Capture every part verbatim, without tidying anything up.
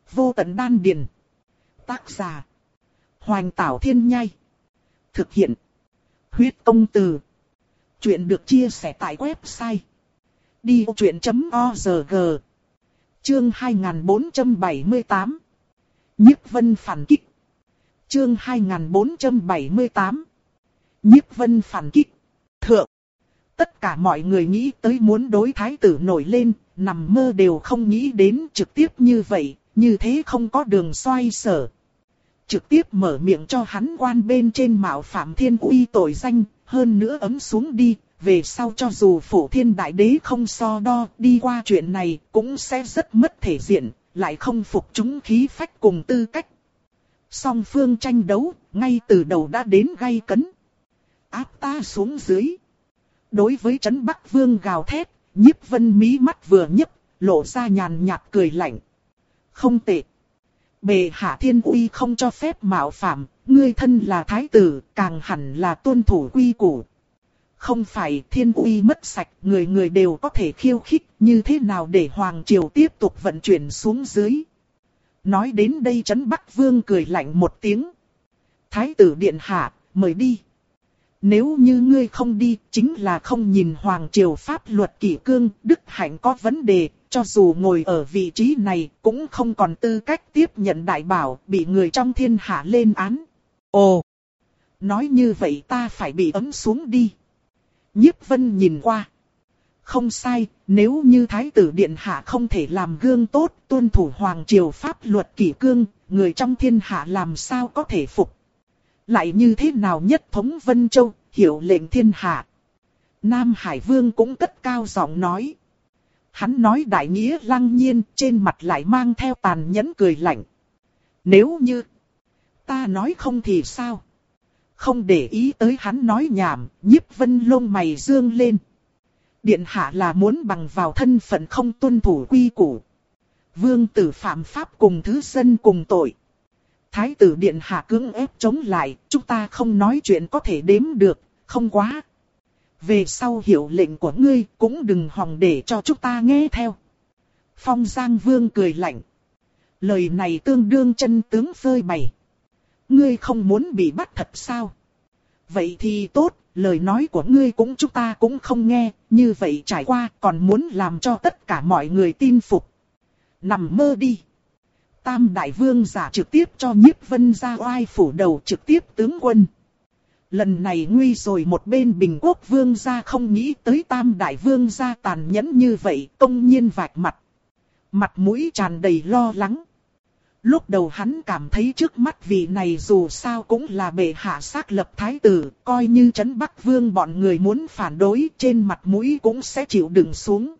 Vô tận đan điền. Tác giả. Hoành Tảo Thiên Nhai. Thực hiện. Huyết Công Từ. Chuyện được chia sẻ tại website đi vô chuyện chấm org. Chương hai nghìn bốn trăm bảy mươi tám. Nhiếp Vân phản kích. Chương hai nghìn bốn trăm bảy mươi tám. Nhiếp Vân phản kích. Thượng. Tất cả mọi người nghĩ tới muốn đối thái tử nổi lên, nằm mơ đều không nghĩ đến trực tiếp như vậy, như thế không có đường xoay sở. Trực tiếp mở miệng cho hắn quan bên trên mạo phạm thiên uy tội danh, hơn nữa ấm xuống đi, về sau cho dù phổ thiên đại đế không so đo, đi qua chuyện này cũng sẽ rất mất thể diện, lại không phục chúng khí phách cùng tư cách. Song phương tranh đấu, ngay từ đầu đã đến gay cấn. Áp ta xuống dưới. Đối với Trấn Bắc Vương gào thét, Nhiếp Vân mí mắt vừa nhấc, lộ ra nhàn nhạt cười lạnh. Không tệ. Bệ hạ thiên uy không cho phép mạo phạm, ngươi thân là thái tử, càng hẳn là tuân thủ quy củ. Không phải thiên uy mất sạch, người người đều có thể khiêu khích, như thế nào để Hoàng Triều tiếp tục vận chuyển xuống dưới. Nói đến đây Trấn Bắc Vương cười lạnh một tiếng. Thái tử điện hạ, mời đi. Nếu như ngươi không đi, chính là không nhìn Hoàng Triều pháp luật kỷ cương, đức hạnh có vấn đề, cho dù ngồi ở vị trí này, cũng không còn tư cách tiếp nhận đại bảo, bị người trong thiên hạ lên án. Ồ! Nói như vậy ta phải bị ấm xuống đi. Nhiếp Vân nhìn qua. Không sai, nếu như Thái tử điện hạ không thể làm gương tốt, tuân thủ Hoàng Triều pháp luật kỷ cương, người trong thiên hạ làm sao có thể phục. Lại như thế nào nhất thống Vân Châu, hiệu lệnh thiên hạ. Nam Hải Vương cũng cất cao giọng nói. Hắn nói đại nghĩa lăng nhiên, trên mặt lại mang theo tàn nhẫn cười lạnh. Nếu như ta nói không thì sao? Không để ý tới hắn nói nhảm, Nhiếp Vân lông mày dương lên. Điện hạ là muốn bằng vào thân phận không tuân thủ quy củ. Vương tử phạm pháp cùng thứ dân cùng tội. Thái tử điện hạ cưỡng ép chống lại, chúng ta không nói chuyện có thể đếm được, không quá. Về sau hiệu lệnh của ngươi cũng đừng hòng để cho chúng ta nghe theo. Phong Giang Vương cười lạnh. Lời này tương đương chân tướng phơi bày. Ngươi không muốn bị bắt thật sao? Vậy thì tốt, lời nói của ngươi cũng chúng ta cũng không nghe, như vậy trải qua còn muốn làm cho tất cả mọi người tin phục. Nằm mơ đi. Tam Đại Vương giả trực tiếp cho Nhiếp Vân ra oai phủ đầu trực tiếp tướng quân. Lần này nguy rồi một bên Bình Quốc Vương gia không nghĩ tới Tam Đại Vương gia tàn nhẫn như vậy, công nhiên vạch mặt. Mặt mũi tràn đầy lo lắng. Lúc đầu hắn cảm thấy trước mắt vị này dù sao cũng là bệ hạ xác lập thái tử, coi như Trấn Bắc Vương bọn người muốn phản đối trên mặt mũi cũng sẽ chịu đựng xuống.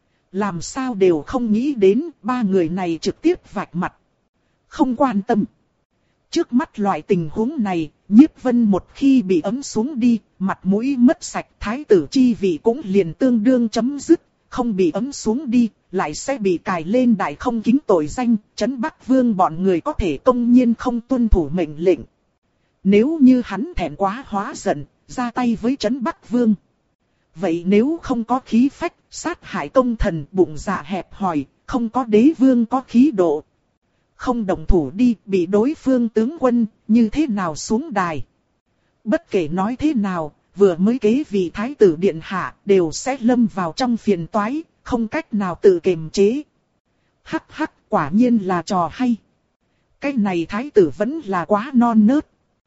Làm sao đều không nghĩ đến ba người này trực tiếp vạch mặt. Không quan tâm. Trước mắt loại tình huống này, Nhiếp Vân một khi bị ấm xuống đi, mặt mũi mất sạch thái tử chi vị cũng liền tương đương chấm dứt. Không bị ấm xuống đi, lại sẽ bị cài lên đại không kính tội danh, Trấn Bắc Vương bọn người có thể công nhiên không tuân thủ mệnh lệnh. Nếu như hắn thẹn quá hóa giận, ra tay với Trấn Bắc Vương. Vậy nếu không có khí phách, sát hại công thần, bụng dạ hẹp hòi, không có đế vương có khí độ. Không đồng thủ đi, bị đối phương tướng quân, như thế nào xuống đài. Bất kể nói thế nào, vừa mới kế vị thái tử điện hạ, đều sẽ lâm vào trong phiền toái, không cách nào tự kiềm chế. Hắc hắc, quả nhiên là trò hay. Cái này thái tử vẫn là quá non nớt.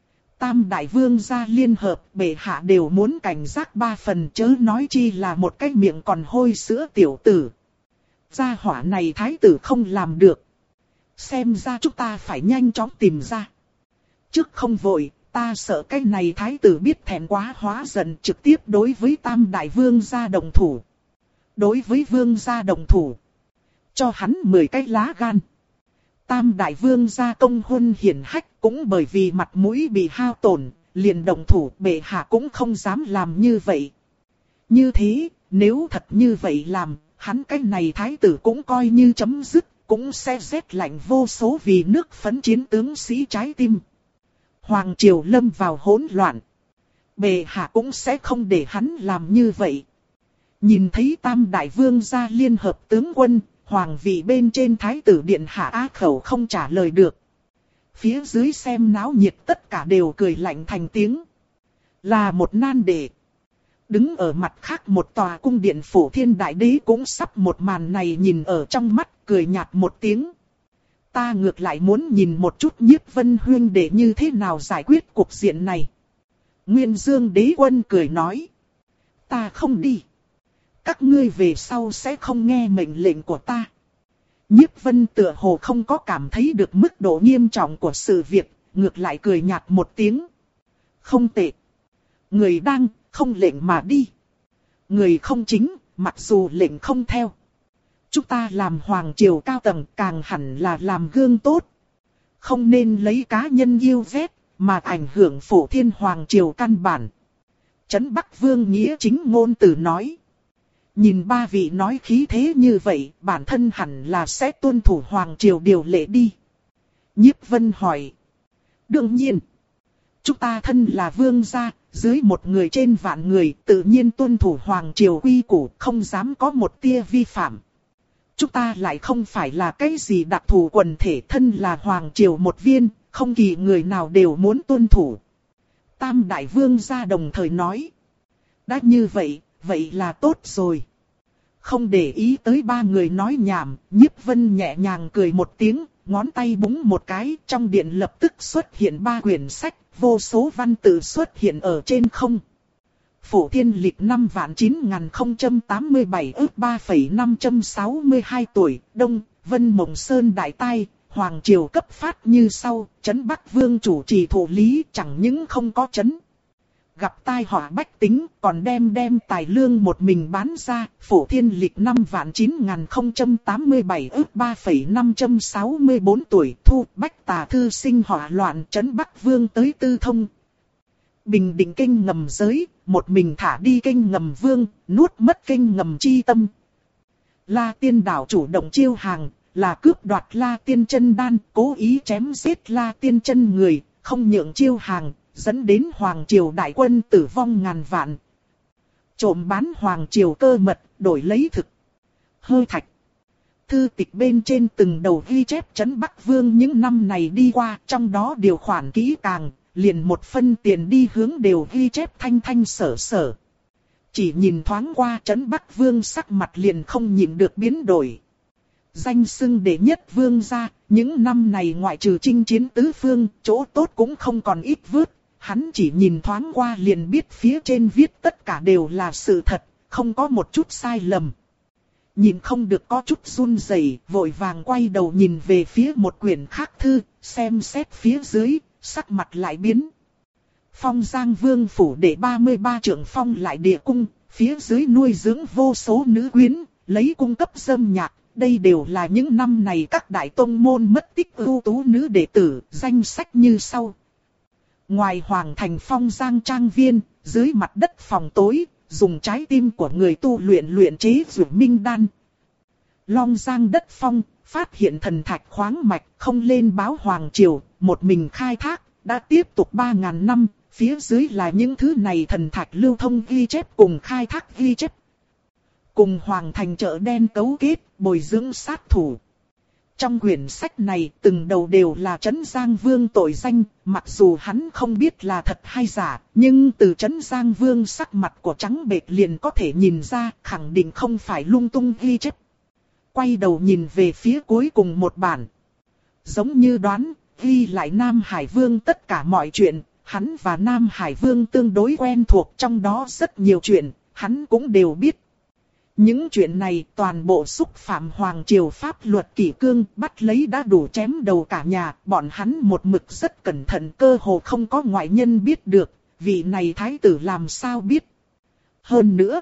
Tam Đại Vương gia liên hợp, bệ hạ đều muốn cảnh giác ba phần, chớ nói chi là một cái miệng còn hôi sữa tiểu tử. Gia hỏa này thái tử không làm được. Xem ra chúng ta phải nhanh chóng tìm ra. Trước không vội, ta sợ cái này thái tử biết thẹn quá hóa giận trực tiếp đối với Tam Đại Vương gia đồng thủ. Đối với Vương gia đồng thủ, cho hắn mười cái lá gan. Tam Đại Vương gia công huân hiển hách cũng bởi vì mặt mũi bị hao tổn, liền đồng thủ, bệ hạ cũng không dám làm như vậy. Như thế, nếu thật như vậy làm, hắn cái này thái tử cũng coi như chấm dứt, cũng sẽ rét lạnh vô số vì nước phấn chiến tướng sĩ trái tim. Hoàng triều lâm vào hỗn loạn. Bệ hạ cũng sẽ không để hắn làm như vậy. Nhìn thấy Tam Đại Vương gia liên hợp tướng quân, hoàng vị bên trên thái tử điện hạ á khẩu không trả lời được. Phía dưới xem náo nhiệt tất cả đều cười lạnh thành tiếng. Là một nan đề. Đứng ở mặt khác một tòa cung điện Phổ Thiên Đại Đế cũng sắp một màn này nhìn ở trong mắt, cười nhạt một tiếng. Ta ngược lại muốn nhìn một chút Nhiếp Vân huynh đệ như thế nào giải quyết cuộc diện này. Nguyên Dương Đế Quân cười nói. Ta không đi. Các ngươi về sau sẽ không nghe mệnh lệnh của ta. Nhiếp Vân tựa hồ không có cảm thấy được mức độ nghiêm trọng của sự việc, ngược lại cười nhạt một tiếng. Không tệ. Người đang, không lệnh mà đi. Người không chính, mặc dù lệnh không theo. Chúng ta làm hoàng triều cao tầng càng hẳn là làm gương tốt. Không nên lấy cá nhân yêu ghét, mà ảnh hưởng Phổ Thiên hoàng triều căn bản. Trấn Bắc Vương Nghĩa Chính ngôn từ nói. Nhìn ba vị nói khí thế như vậy, bản thân hẳn là sẽ tuân thủ hoàng triều điều lệ đi. Nhiếp Vân hỏi. Đương nhiên. Chúng ta thân là vương gia, dưới một người trên vạn người, tự nhiên tuân thủ hoàng triều quy củ, không dám có một tia vi phạm. Chúng ta lại không phải là cái gì đặc thù quần thể, thân là hoàng triều một viên, không kỳ người nào đều muốn tuân thủ. Tam đại vương gia đồng thời nói. Đã như vậy, vậy là tốt rồi. Không để ý tới ba người nói nhảm, Nhiếp Vân nhẹ nhàng cười một tiếng, ngón tay búng một cái, trong điện lập tức xuất hiện ba quyển sách, vô số văn tự xuất hiện ở trên không. Phổ Thiên lịch năm vạn chín ngàn không trăm tám mươi bảy ước ba phẩy năm trăm sáu mươi hai tuổi, Đông, Vân Mộng Sơn Đại Tai, Hoàng Triều cấp phát như sau, Trấn Bắc Vương chủ trì thụ lý chẳng những không có trấn. Gặp tai họa bách tính, còn đem đem tài lương một mình bán ra, Phổ Thiên lịch năm vạn chín ngàn không trăm tám mươi bảy ước ba phẩy năm trăm sáu mươi bốn tuổi, thu bách tà thư sinh họa loạn, Trấn Bắc Vương tới tư thông. Bình định kênh ngầm giới, một mình thả đi kênh ngầm vương, nuốt mất kênh ngầm chi tâm. La Tiên đảo chủ động chiêu hàng, là cướp đoạt La Tiên chân đan, cố ý chém giết La Tiên chân người, không nhượng chiêu hàng, dẫn đến Hoàng Triều đại quân tử vong ngàn vạn. Trộm bán Hoàng Triều cơ mật, đổi lấy thực. Hơi thạch. Thư tịch bên trên từng đầu ghi chép Trấn Bắc Vương những năm này đi qua, trong đó điều khoản kỹ càng, liền một phân tiền đi hướng đều ghi chép thanh thanh sở sở. Chỉ nhìn thoáng qua Trấn Bắc Vương sắc mặt liền không nhìn được biến đổi. Danh xưng đệ nhất vương gia, những năm này ngoại trừ chinh chiến tứ phương, chỗ tốt cũng không còn ít vớt. Hắn chỉ nhìn thoáng qua liền biết phía trên viết tất cả đều là sự thật, không có một chút sai lầm. Nhìn không được có chút run rẩy, vội vàng quay đầu nhìn về phía một quyển khác thư, xem xét phía dưới, sắc mặt lại biến. Phong Giang Vương phủ để ba mươi ba trưởng phong lại địa cung, phía dưới nuôi dưỡng vô số nữ quyến, lấy cung cấp dâm nhạc. Đây đều là những năm này các đại tông môn mất tích ưu tú nữ đệ tử, danh sách như sau. Ngoài hoàng thành Phong Giang trang viên, dưới mặt đất phòng tối, dùng trái tim của người tu luyện luyện chế Dược Minh đan. Long Giang đất phong, phát hiện thần thạch khoáng mạch, không lên báo hoàng triều, một mình khai thác, đã tiếp tục ba ngàn năm, phía dưới là những thứ này thần thạch lưu thông ghi chép cùng khai thác ghi chép. Cùng hoàng thành chợ đen cấu kết, bồi dưỡng sát thủ. Trong quyển sách này, từng đầu đều là Trấn Giang Vương tội danh, mặc dù hắn không biết là thật hay giả, nhưng từ Trấn Giang Vương sắc mặt của trắng bệch liền có thể nhìn ra, khẳng định không phải lung tung ghi chép. Quay đầu nhìn về phía cuối cùng một bản. Giống như đoán, ghi lại Nam Hải Vương tất cả mọi chuyện, hắn và Nam Hải Vương tương đối quen thuộc, trong đó rất nhiều chuyện, hắn cũng đều biết. Những chuyện này toàn bộ xúc phạm hoàng triều pháp luật kỷ cương, bắt lấy đã đủ chém đầu cả nhà, bọn hắn một mực rất cẩn thận, cơ hồ không có ngoại nhân biết được, vị này thái tử làm sao biết. Hơn nữa,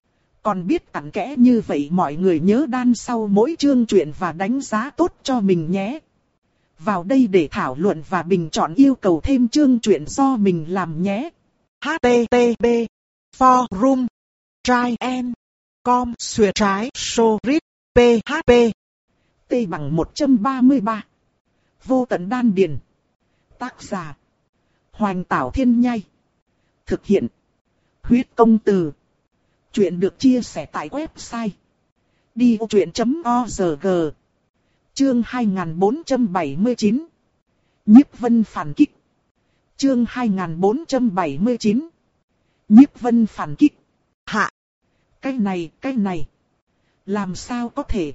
còn biết cặn kẽ như vậy, mọi người nhớ đan sau mỗi chương truyện và đánh giá tốt cho mình nhé. Vào đây để thảo luận và bình chọn yêu cầu thêm chương truyện do mình làm nhé. H T T P Forum Try and Com xuyệt trái Sorit P H P T bằng một trăm ba mươi ba. Vô tận đan điền. Tác giả Hoành Tảo Thiên Nhai. Thực hiện Huyết Công Từ. Chuyện được chia sẻ tại website Đi vô chuyện chấm org. Chương hai nghìn bốn trăm bảy mươi chín. Nhiếp Vân phản kích. Chương hai nghìn bốn trăm bảy mươi chín. Nhiếp Vân phản kích. Hạ. Cái này, cái này. Làm sao có thể?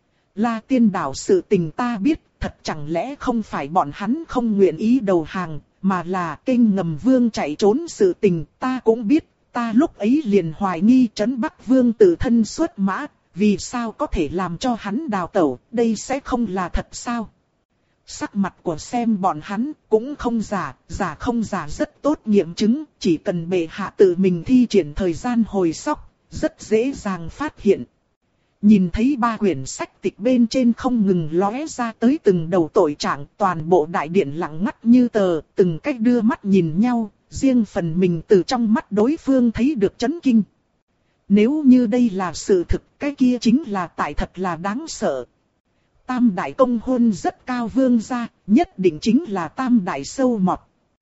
La Tiên Đảo sự tình ta biết, thật chẳng lẽ không phải bọn hắn không nguyện ý đầu hàng, mà là kênh ngầm vương chạy trốn sự tình ta cũng biết. Ta lúc ấy liền hoài nghi Trấn Bắc Vương tự thân xuất mã, vì sao có thể làm cho hắn đào tẩu, đây sẽ không là thật sao? Sắc mặt của xem bọn hắn cũng không giả, giả không giả rất tốt nghiệm chứng, chỉ cần bệ hạ tự mình thi triển thời gian hồi sóc, rất dễ dàng phát hiện. Nhìn thấy ba quyển sách tịch bên trên không ngừng lóe ra tới từng đầu tội trạng, toàn bộ đại điện lặng ngắt như tờ, từng cách đưa mắt nhìn nhau, riêng phần mình từ trong mắt đối phương thấy được chấn kinh. Nếu như đây là sự thực, cái kia chính là tại thật là đáng sợ. Tam đại công hôn rất cao vương gia, nhất định chính là tam đại sâu mọt.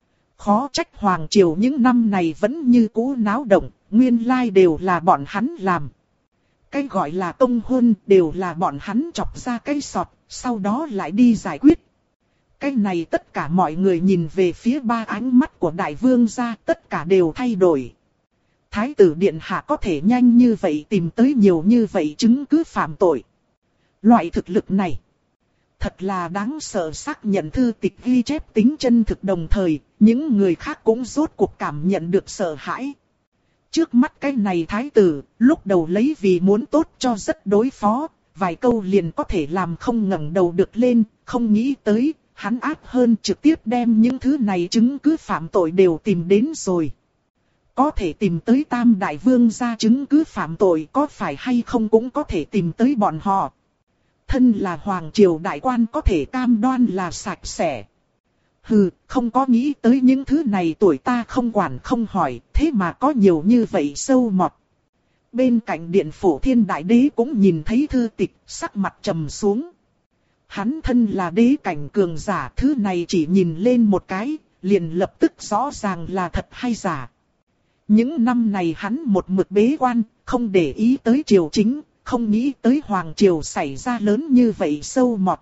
Khó trách hoàng triều những năm này vẫn như cũ náo động, nguyên lai đều là bọn hắn làm. Cái gọi là công hôn đều là bọn hắn chọc ra cái sọt, sau đó lại đi giải quyết. Cái này tất cả mọi người nhìn về phía ba ánh mắt của đại vương gia, tất cả đều thay đổi. Thái tử điện hạ có thể nhanh như vậy tìm tới nhiều như vậy chứng cứ phạm tội. Loại thực lực này, thật là đáng sợ. Xác nhận thư tịch ghi chép tính chân thực đồng thời, những người khác cũng rốt cuộc cảm nhận được sợ hãi. Trước mắt cái này thái tử, lúc đầu lấy vì muốn tốt cho rất đối phó, vài câu liền có thể làm không ngẩng đầu được lên, không nghĩ tới, hắn ác hơn trực tiếp đem những thứ này chứng cứ phạm tội đều tìm đến rồi. Có thể tìm tới tam đại vương gia chứng cứ phạm tội có phải hay không cũng có thể tìm tới bọn họ. Thân là hoàng triều đại quan có thể cam đoan là sạch sẽ. Hừ, không có nghĩ tới những thứ này tuổi ta không quản không hỏi, thế mà có nhiều như vậy sâu mọt. Bên cạnh điện Phổ Thiên Đại Đế cũng nhìn thấy thư tịch, sắc mặt trầm xuống. Hắn thân là đế cảnh cường giả, thứ này chỉ nhìn lên một cái, liền lập tức rõ ràng là thật hay giả. Những năm này hắn một mực bế quan, không để ý tới triều chính, không nghĩ tới hoàng triều xảy ra lớn như vậy sâu mọt.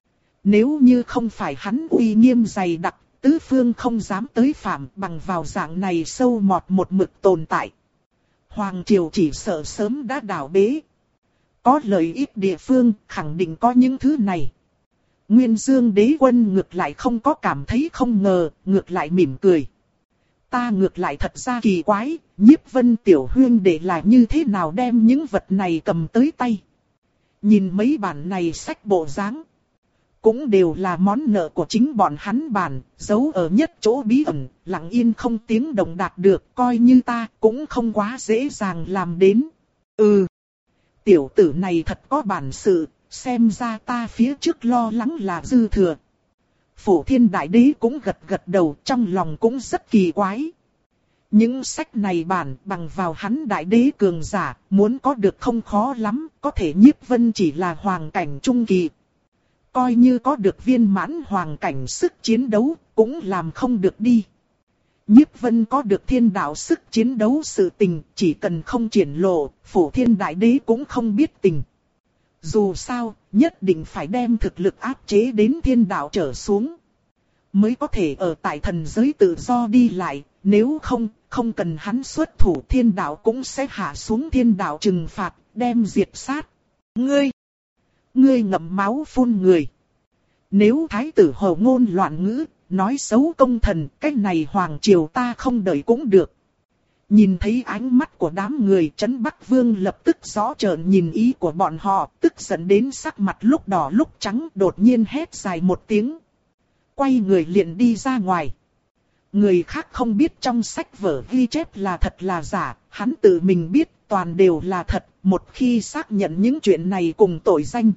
Nếu như không phải hắn uy nghiêm dày đặc, tứ phương không dám tới phạm, bằng vào dạng này sâu mọt một mực tồn tại. Hoàng triều chỉ sợ sớm đã đảo bế. Có lợi ích địa phương, khẳng định có những thứ này. Nguyên Dương đế quân ngược lại không có cảm thấy không ngờ, ngược lại mỉm cười. Ta ngược lại thật ra kỳ quái, Nhiếp Vân tiểu huyên đệ là như thế nào đem những vật này cầm tới tay. Nhìn mấy bản này sách bộ dáng, cũng đều là món nợ của chính bọn hắn bản, giấu ở nhất chỗ bí ẩn, lặng yên không tiếng động đạt được, coi như ta cũng không quá dễ dàng làm đến. Ừ, tiểu tử này thật có bản sự, xem ra ta phía trước lo lắng là dư thừa. Phổ Thiên Đại Đế cũng gật gật đầu, trong lòng cũng rất kỳ quái. Những sách này bản bằng vào hắn đại đế cường giả, muốn có được không khó lắm, có thể Nhiếp Vân chỉ là hoàng cảnh trung kỳ. Coi như có được viên mãn hoàng cảnh sức chiến đấu, cũng làm không được đi. Nhiếp Vân có được thiên đạo sức chiến đấu sự tình, chỉ cần không triển lộ, Phổ Thiên Đại Đế cũng không biết tình. Dù sao, nhất định phải đem thực lực áp chế đến thiên đạo trở xuống, mới có thể ở tại thần giới tự do đi lại, nếu không, không cần hắn xuất thủ thiên đạo cũng sẽ hạ xuống thiên đạo trừng phạt, đem diệt sát. Ngươi! Ngươi ngậm máu phun người! Nếu thái tử hồ ngôn loạn ngữ, nói xấu công thần, cái này hoàng triều ta không đợi cũng được. Nhìn thấy ánh mắt của đám người, Trấn Bắc Vương lập tức rõ trợn nhìn ý của bọn họ, tức giận đến sắc mặt lúc đỏ lúc trắng, đột nhiên hét dài một tiếng. Quay người liền đi ra ngoài. Người khác không biết trong sách vở ghi chép là thật là giả, hắn tự mình biết toàn đều là thật, một khi xác nhận những chuyện này cùng tội danh.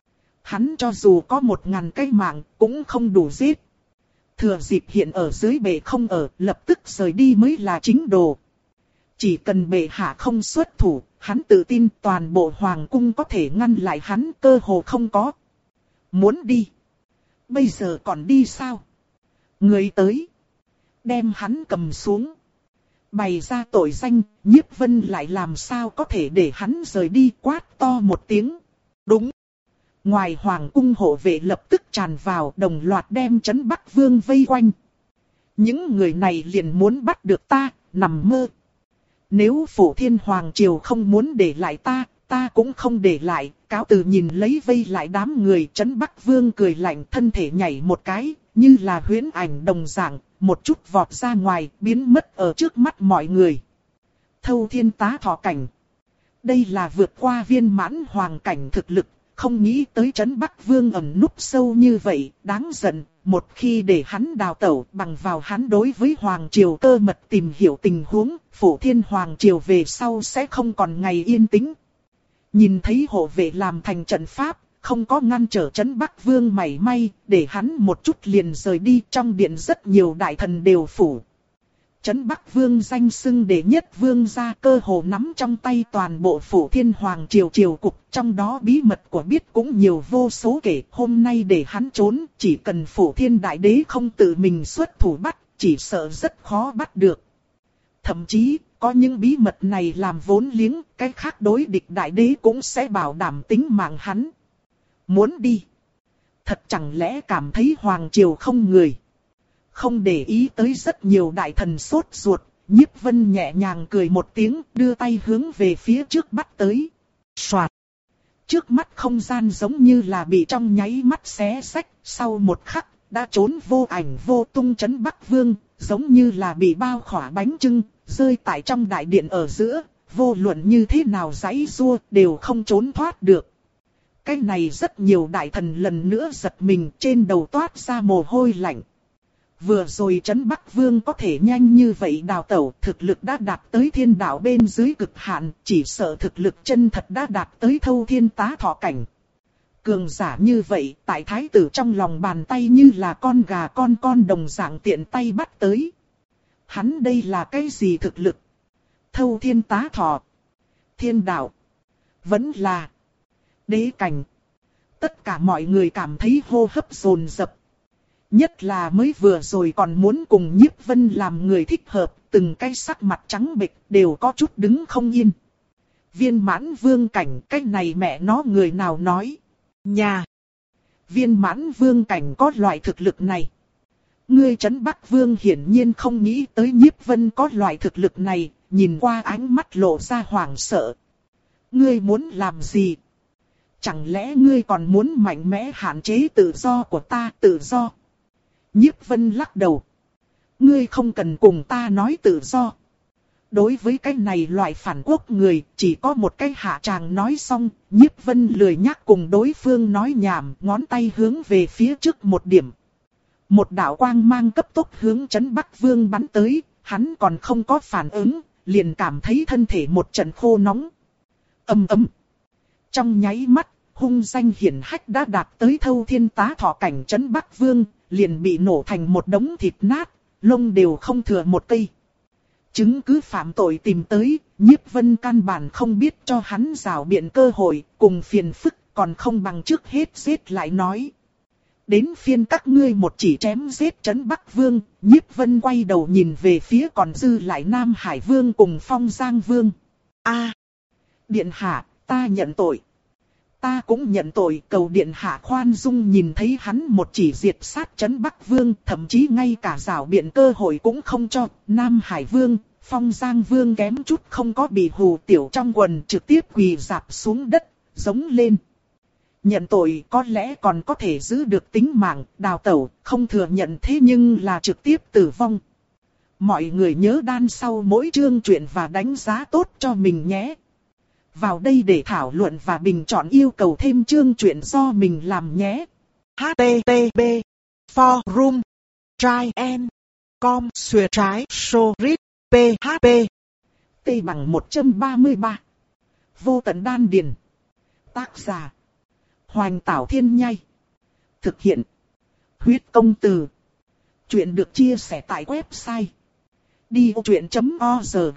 Hắn cho dù có một ngàn cái mạng, cũng không đủ giết. Thừa dịp hiện ở dưới bệ không ở, lập tức rời đi mới là chính đồ. Chỉ cần bệ hạ không xuất thủ, hắn tự tin toàn bộ hoàng cung có thể ngăn lại hắn, cơ hồ không có. Muốn đi? Bây giờ còn đi sao? Người tới. Đem hắn cầm xuống. Bày ra tội danh, Nhiếp Vân lại làm sao có thể để hắn rời đi, quát to một tiếng. Đúng. Ngoài hoàng cung hộ vệ lập tức tràn vào, đồng loạt đem Trấn Bắc Vương vây quanh. Những người này liền muốn bắt được ta, nằm mơ. Nếu Phổ Thiên Hoàng Triều không muốn để lại ta, ta cũng không để lại. Cáo từ nhìn lấy vây lại đám người, Trấn Bắc Vương cười lạnh, thân thể nhảy một cái, như là huyễn ảnh đồng dạng, một chút vọt ra ngoài, biến mất ở trước mắt mọi người. Thâu Thiên Tá Thọ cảnh. Đây là vượt qua viên mãn hoàng cảnh thực lực, không nghĩ tới Trấn Bắc Vương ẩn núp sâu như vậy, đáng giận. Một khi để hắn đào tẩu, bằng vào hắn đối với Hoàng Triều cơ mật tìm hiểu tình huống, Phổ Thiên Hoàng Triều về sau sẽ không còn ngày yên tĩnh. Nhìn thấy hộ vệ làm thành trận pháp, không có ngăn trở Trấn Bắc Vương mảy may, để hắn một chút liền rời đi. Trong điện rất nhiều đại thần đều phủ. Trấn Bắc Vương danh xưng đệ nhất vương gia, cơ hồ nắm trong tay toàn bộ Phổ Thiên Hoàng Triều triều cục, trong đó bí mật của biết cũng nhiều vô số kể. Hôm nay để hắn trốn, chỉ cần Phổ Thiên Đại Đế không tự mình xuất thủ bắt, chỉ sợ rất khó bắt được. Thậm chí, có những bí mật này làm vốn liếng, cái khác đối địch Đại Đế cũng sẽ bảo đảm tính mạng hắn. Muốn đi? Thật chẳng lẽ cảm thấy Hoàng Triều không người? Không để ý tới rất nhiều đại thần sốt ruột, Nhiếp Vân nhẹ nhàng cười một tiếng, đưa tay hướng về phía trước bắt tới. Soạt! Trước mắt không gian giống như là bị trong nháy mắt xé xách, sau một khắc, đã trốn vô ảnh vô tung. Trấn Bắc Vương, giống như là bị bao khỏa bánh chưng, rơi tại trong đại điện ở giữa, vô luận như thế nào giãy giụa đều không trốn thoát được. Cái này rất nhiều đại thần lần nữa giật mình, trên đầu toát ra mồ hôi lạnh. Vừa rồi Trấn Bắc Vương có thể nhanh như vậy đào tẩu, thực lực đã đạt tới thiên đạo bên dưới cực hạn, chỉ sợ thực lực chân thật đã đạt tới Thâu Thiên Tá Thọ cảnh. Cường giả như vậy, tại thái tử trong lòng bàn tay như là con gà con con đồng dạng tiện tay bắt tới. Hắn đây là cái gì thực lực? Thâu Thiên Tá Thọ, thiên đạo, vẫn là đế cảnh. Tất cả mọi người cảm thấy hô hấp dồn dập. Nhất là mới vừa rồi còn muốn cùng Nhiếp Vân làm người thích hợp, từng cái sắc mặt trắng bệch đều có chút đứng không yên. Viên mãn vương cảnh, cái này mẹ nó người nào nói? Nhà! Viên mãn vương cảnh có loại thực lực này. Ngươi Trấn Bắc Vương hiển nhiên không nghĩ tới Nhiếp Vân có loại thực lực này, nhìn qua ánh mắt lộ ra hoảng sợ. Ngươi muốn làm gì? Chẳng lẽ ngươi còn muốn mạnh mẽ hạn chế tự do của ta? Tự do? Nhiếp Vân lắc đầu. Ngươi không cần cùng ta nói tự do. Đối với cái này loại phản quốc người, chỉ có một cái hạ tràng nói xong, Nhiếp Vân lười nhắc cùng đối phương nói nhảm, ngón tay hướng về phía trước một điểm. Một đạo quang mang cấp tốc hướng Trấn Bắc Vương bắn tới, hắn còn không có phản ứng, liền cảm thấy thân thể một trận khô nóng. Ầm ầm. Trong nháy mắt, hung danh hiển hách đã đạt tới Thâu Thiên Tá Thọ cảnh Trấn Bắc Vương, liền bị nổ thành một đống thịt nát, lông đều không thừa một cây. Chứng cứ phạm tội tìm tới, Nhiếp Vân căn bản không biết cho hắn rảo biện cơ hội, cùng phiền phức, còn không bằng trước hết giết lại nói. Đến phiên các ngươi một chỉ chém giết Trấn Bắc Vương, Nhiếp Vân quay đầu nhìn về phía còn dư lại Nam Hải Vương cùng Phong Giang Vương. A, điện hạ, ta nhận tội. Ta cũng nhận tội, cầu điện hạ khoan dung. Nhìn thấy hắn một chỉ diệt sát Trấn Bắc Vương, thậm chí ngay cả rảo biện cơ hội cũng không cho. Nam Hải Vương, Phong Giang Vương kém chút không có bị hù, tiểu trong quần trực tiếp quỳ rạp xuống đất, giống lên. Nhận tội có lẽ còn có thể giữ được tính mạng, đào tẩu, không thừa nhận thế nhưng là trực tiếp tử vong. Mọi người nhớ đan sau mỗi chương truyện và đánh giá tốt cho mình nhé. Vào đây để thảo luận và bình chọn yêu cầu thêm chương truyện do mình làm nhé. H T T P Forum Try and Com Xuyệt trái Sorit P H P T bằng một trăm ba mươi ba. Vô tận đan điền. Tác giả Hoành Tảo Thiên Nhai. Thực hiện Huyết Công Từ. Chuyện được chia sẻ tại website đi vô chuyện chấm org.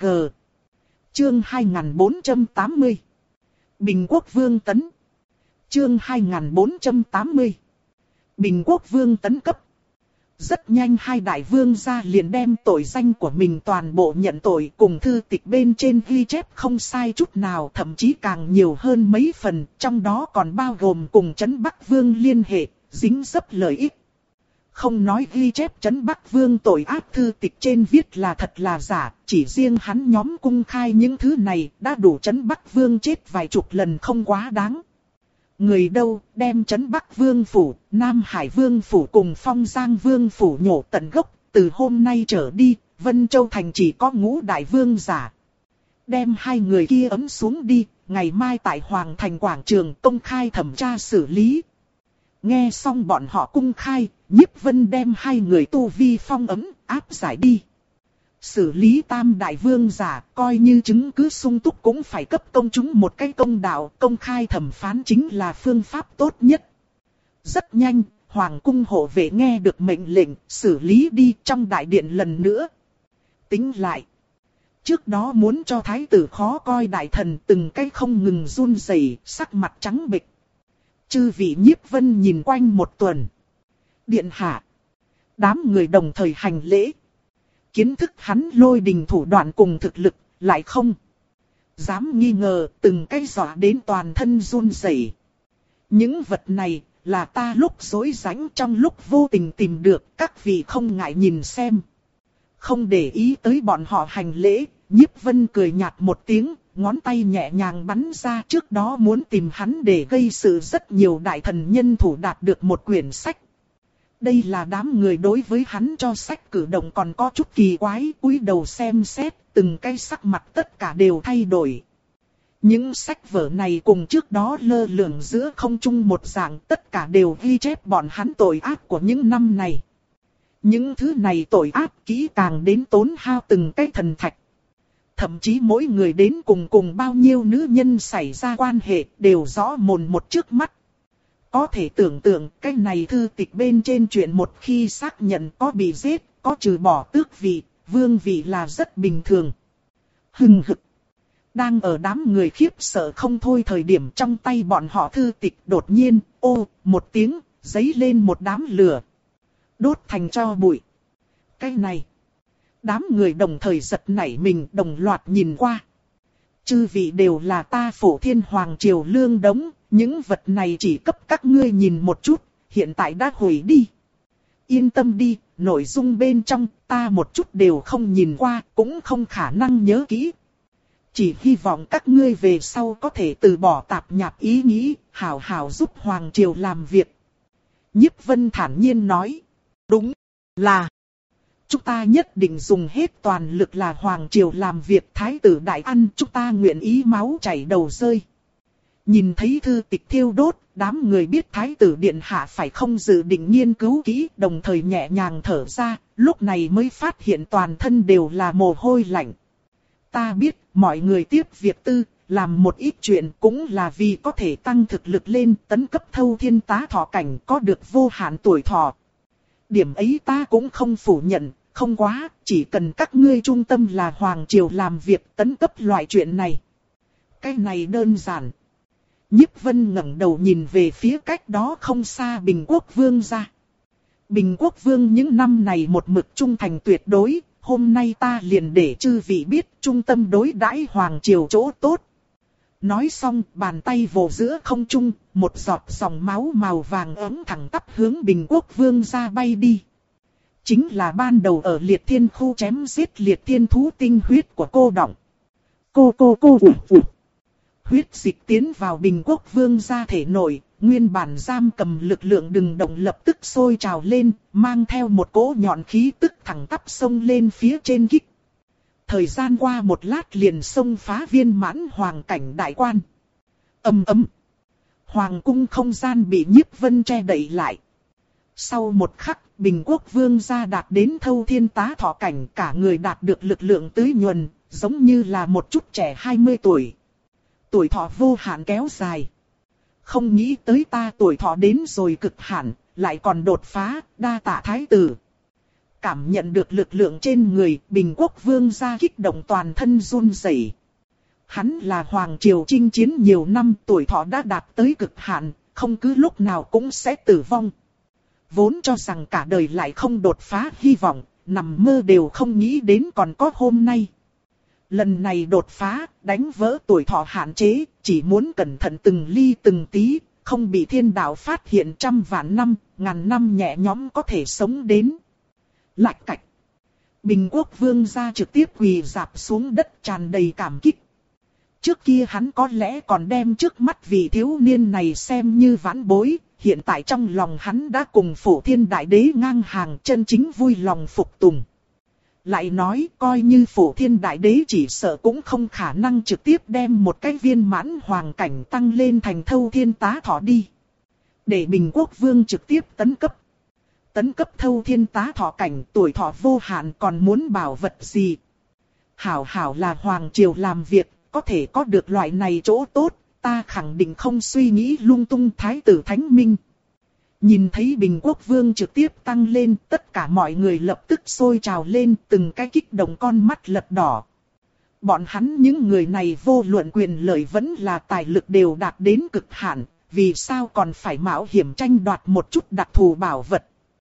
Chương hai nghìn bốn trăm tám mươi. Bình Quốc Vương tấn. Chương hai nghìn bốn trăm tám mươi. Bình Quốc Vương tấn cấp. Rất nhanh hai đại vương gia liền đem tội danh của mình toàn bộ nhận tội, cùng thư tịch bên trên ghi chép không sai chút nào, thậm chí càng nhiều hơn mấy phần, trong đó còn bao gồm cùng Trấn Bắc Vương liên hệ, dính dấp lợi ích. Không nói ghi chép Trấn Bắc Vương tội ác thư tịch trên viết là thật là giả, chỉ riêng hắn nhóm cung khai những thứ này đã đủ Trấn Bắc Vương chết vài chục lần không quá đáng. Người đâu đem Trấn Bắc Vương Phủ, Nam Hải Vương Phủ cùng Phong Giang Vương Phủ nhổ tận gốc, từ hôm nay trở đi, Vân Châu Thành chỉ có ngũ đại vương giả. Đem hai người kia ấm xuống đi, ngày mai tại Hoàng Thành Quảng Trường công khai thẩm tra xử lý. Nghe xong bọn họ cung khai, Nhiếp Vân đem hai người tu vi phong ấm, áp giải đi. Xử lý tam đại vương giả, coi như chứng cứ sung túc cũng phải cấp công chúng một cái công đạo, công khai thẩm phán chính là phương pháp tốt nhất. Rất nhanh, Hoàng cung hộ vệ nghe được mệnh lệnh, xử lý đi trong đại điện lần nữa. Tính lại. Trước đó muốn cho thái tử khó coi đại thần từng cái không ngừng run rẩy, sắc mặt trắng bệch. Chư vị Nhiếp Vân nhìn quanh một tuần. Điện hạ. Đám người đồng thời hành lễ. Kiến thức hắn lôi đình thủ đoạn cùng thực lực, lại không dám nghi ngờ, từng cái dọa đến toàn thân run rẩy. Những vật này là ta lúc rối rãnh trong lúc vô tình tìm được, các vị không ngại nhìn xem. Không để ý tới bọn họ hành lễ, Nhiếp Vân cười nhạt một tiếng, ngón tay nhẹ nhàng bắn ra, trước đó muốn tìm hắn để gây sự rất nhiều đại thần nhân thủ đạt được một quyển sách. Đây là đám người đối với hắn cho sách cử động còn có chút kỳ quái, cúi đầu xem xét, từng cái sắc mặt tất cả đều thay đổi. Những sách vở này cùng trước đó lơ lửng giữa không trung một dạng, tất cả đều ghi chép bọn hắn tội ác của những năm này. Những thứ này tội ác kỹ càng đến tốn hao từng cái thần thạch. Thậm chí mỗi người đến cùng cùng bao nhiêu nữ nhân xảy ra quan hệ đều rõ mồn một trước mắt. Có thể tưởng tượng cái này thư tịch bên trên chuyện một khi xác nhận có bị giết, có trừ bỏ tước vị, vương vị là rất bình thường. Hừng hực. Đang ở đám người khiếp sợ không thôi thời điểm trong tay bọn họ thư tịch đột nhiên, ô, một tiếng, giấy lên một đám lửa. Đốt thành tro bụi. Cái này. Đám người đồng thời giật nảy mình đồng loạt nhìn qua. Chư vị đều là ta Phổ Thiên Hoàng Triều lương đống, những vật này chỉ cấp các ngươi nhìn một chút, hiện tại đã hủy đi. Yên tâm đi, nội dung bên trong ta một chút đều không nhìn qua, cũng không khả năng nhớ kỹ. Chỉ hy vọng các ngươi về sau có thể từ bỏ tạp nhạp ý nghĩ, hảo hảo giúp Hoàng Triều làm việc. Nhiếp Vân thản nhiên nói, đúng là... Chúng ta nhất định dùng hết toàn lực là Hoàng Triều làm việc thái tử đại ăn, chúng ta nguyện ý máu chảy đầu rơi. Nhìn thấy thư tịch thiêu đốt, đám người biết thái tử điện hạ phải không dự định nghiên cứu kỹ, đồng thời nhẹ nhàng thở ra, lúc này mới phát hiện toàn thân đều là mồ hôi lạnh. Ta biết, mọi người tiếp việc tư, làm một ít chuyện cũng là vì có thể tăng thực lực lên, tấn cấp thâu thiên tá thọ cảnh, có được vô hạn tuổi thọ. Điểm ấy ta cũng không phủ nhận, không quá, chỉ cần các ngươi trung tâm là Hoàng Triều làm việc tấn cấp loại chuyện này. Cái này đơn giản. Nhiếp Vân ngẩng đầu nhìn về phía cách đó không xa Bình Quốc Vương ra. Bình Quốc Vương những năm này một mực trung thành tuyệt đối, hôm nay ta liền để chư vị biết trung tâm đối đãi Hoàng Triều chỗ tốt. Nói xong, bàn tay vồ giữa không trung, một giọt dòng máu màu vàng ấm thẳng tắp hướng Bình Quốc Vương ra bay đi. Chính là ban đầu ở Liệt Thiên khu chém giết Liệt Thiên thú tinh huyết của cô Đọng. Cô cô cô ủ ủ. Huyết dịch tiến vào Bình Quốc Vương ra thể nội, nguyên bản giam cầm lực lượng đừng động lập tức sôi trào lên, mang theo một cỗ nhọn khí tức thẳng tắp xông lên phía trên kích. Thời gian qua một lát liền xông phá viên mãn hoàng cảnh đại quan. Ầm ầm. Hoàng cung không gian bị Nhiếp Vân che đậy lại. Sau một khắc, Bình Quốc Vương gia đạt đến thâu thiên tá thọ cảnh, cả người đạt được lực lượng tưới nhuần, giống như là một chút trẻ hai mươi tuổi. Tuổi thọ vô hạn kéo dài. Không nghĩ tới ta tuổi thọ đến rồi cực hạn, lại còn đột phá, đa tạ thái tử. Cảm nhận được lực lượng trên người, Bình Quốc Vương gia kích động toàn thân run rẩy. Hắn là Hoàng Triều chinh chiến nhiều năm, tuổi thọ đã đạt tới cực hạn, không cứ lúc nào cũng sẽ tử vong. vốn cho rằng cả đời lại không đột phá hy vọng, nằm mơ đều không nghĩ đến còn có hôm nay. Lần này đột phá, đánh vỡ tuổi thọ hạn chế, chỉ muốn cẩn thận từng ly từng tí, không bị thiên đạo phát hiện trăm vạn năm, ngàn năm nhẹ nhõm có thể sống đến. Lạch cạch. Bình Quốc Vương gia trực tiếp quỳ rạp xuống đất tràn đầy cảm kích. Trước kia hắn có lẽ còn đem trước mắt vị thiếu niên này xem như vãn bối, hiện tại trong lòng hắn đã cùng Phổ Thiên Đại Đế ngang hàng, chân chính vui lòng phục tùng. Lại nói coi như Phổ Thiên Đại Đế chỉ sợ cũng không khả năng trực tiếp đem một cái viên mãn hoàng cảnh tăng lên thành Thâu Thiên Tá Thọ đi. Để Bình Quốc Vương trực tiếp tấn cấp. Tấn cấp Thâu Thiên Tá Thọ cảnh, tuổi thọ vô hạn, còn muốn bảo vật gì? Hảo hảo là hoàng triều làm việc, có thể có được loại này chỗ tốt, ta khẳng định không suy nghĩ lung tung. Thái tử Thánh Minh. Nhìn thấy Bình Quốc Vương trực tiếp tăng lên, tất cả mọi người lập tức sôi trào lên, từng cái kích động con mắt lật đỏ. Bọn hắn những người này vô luận quyền lợi vẫn là tài lực đều đạt đến cực hạn, vì sao còn phải mạo hiểm tranh đoạt một chút đặc thù bảo vật?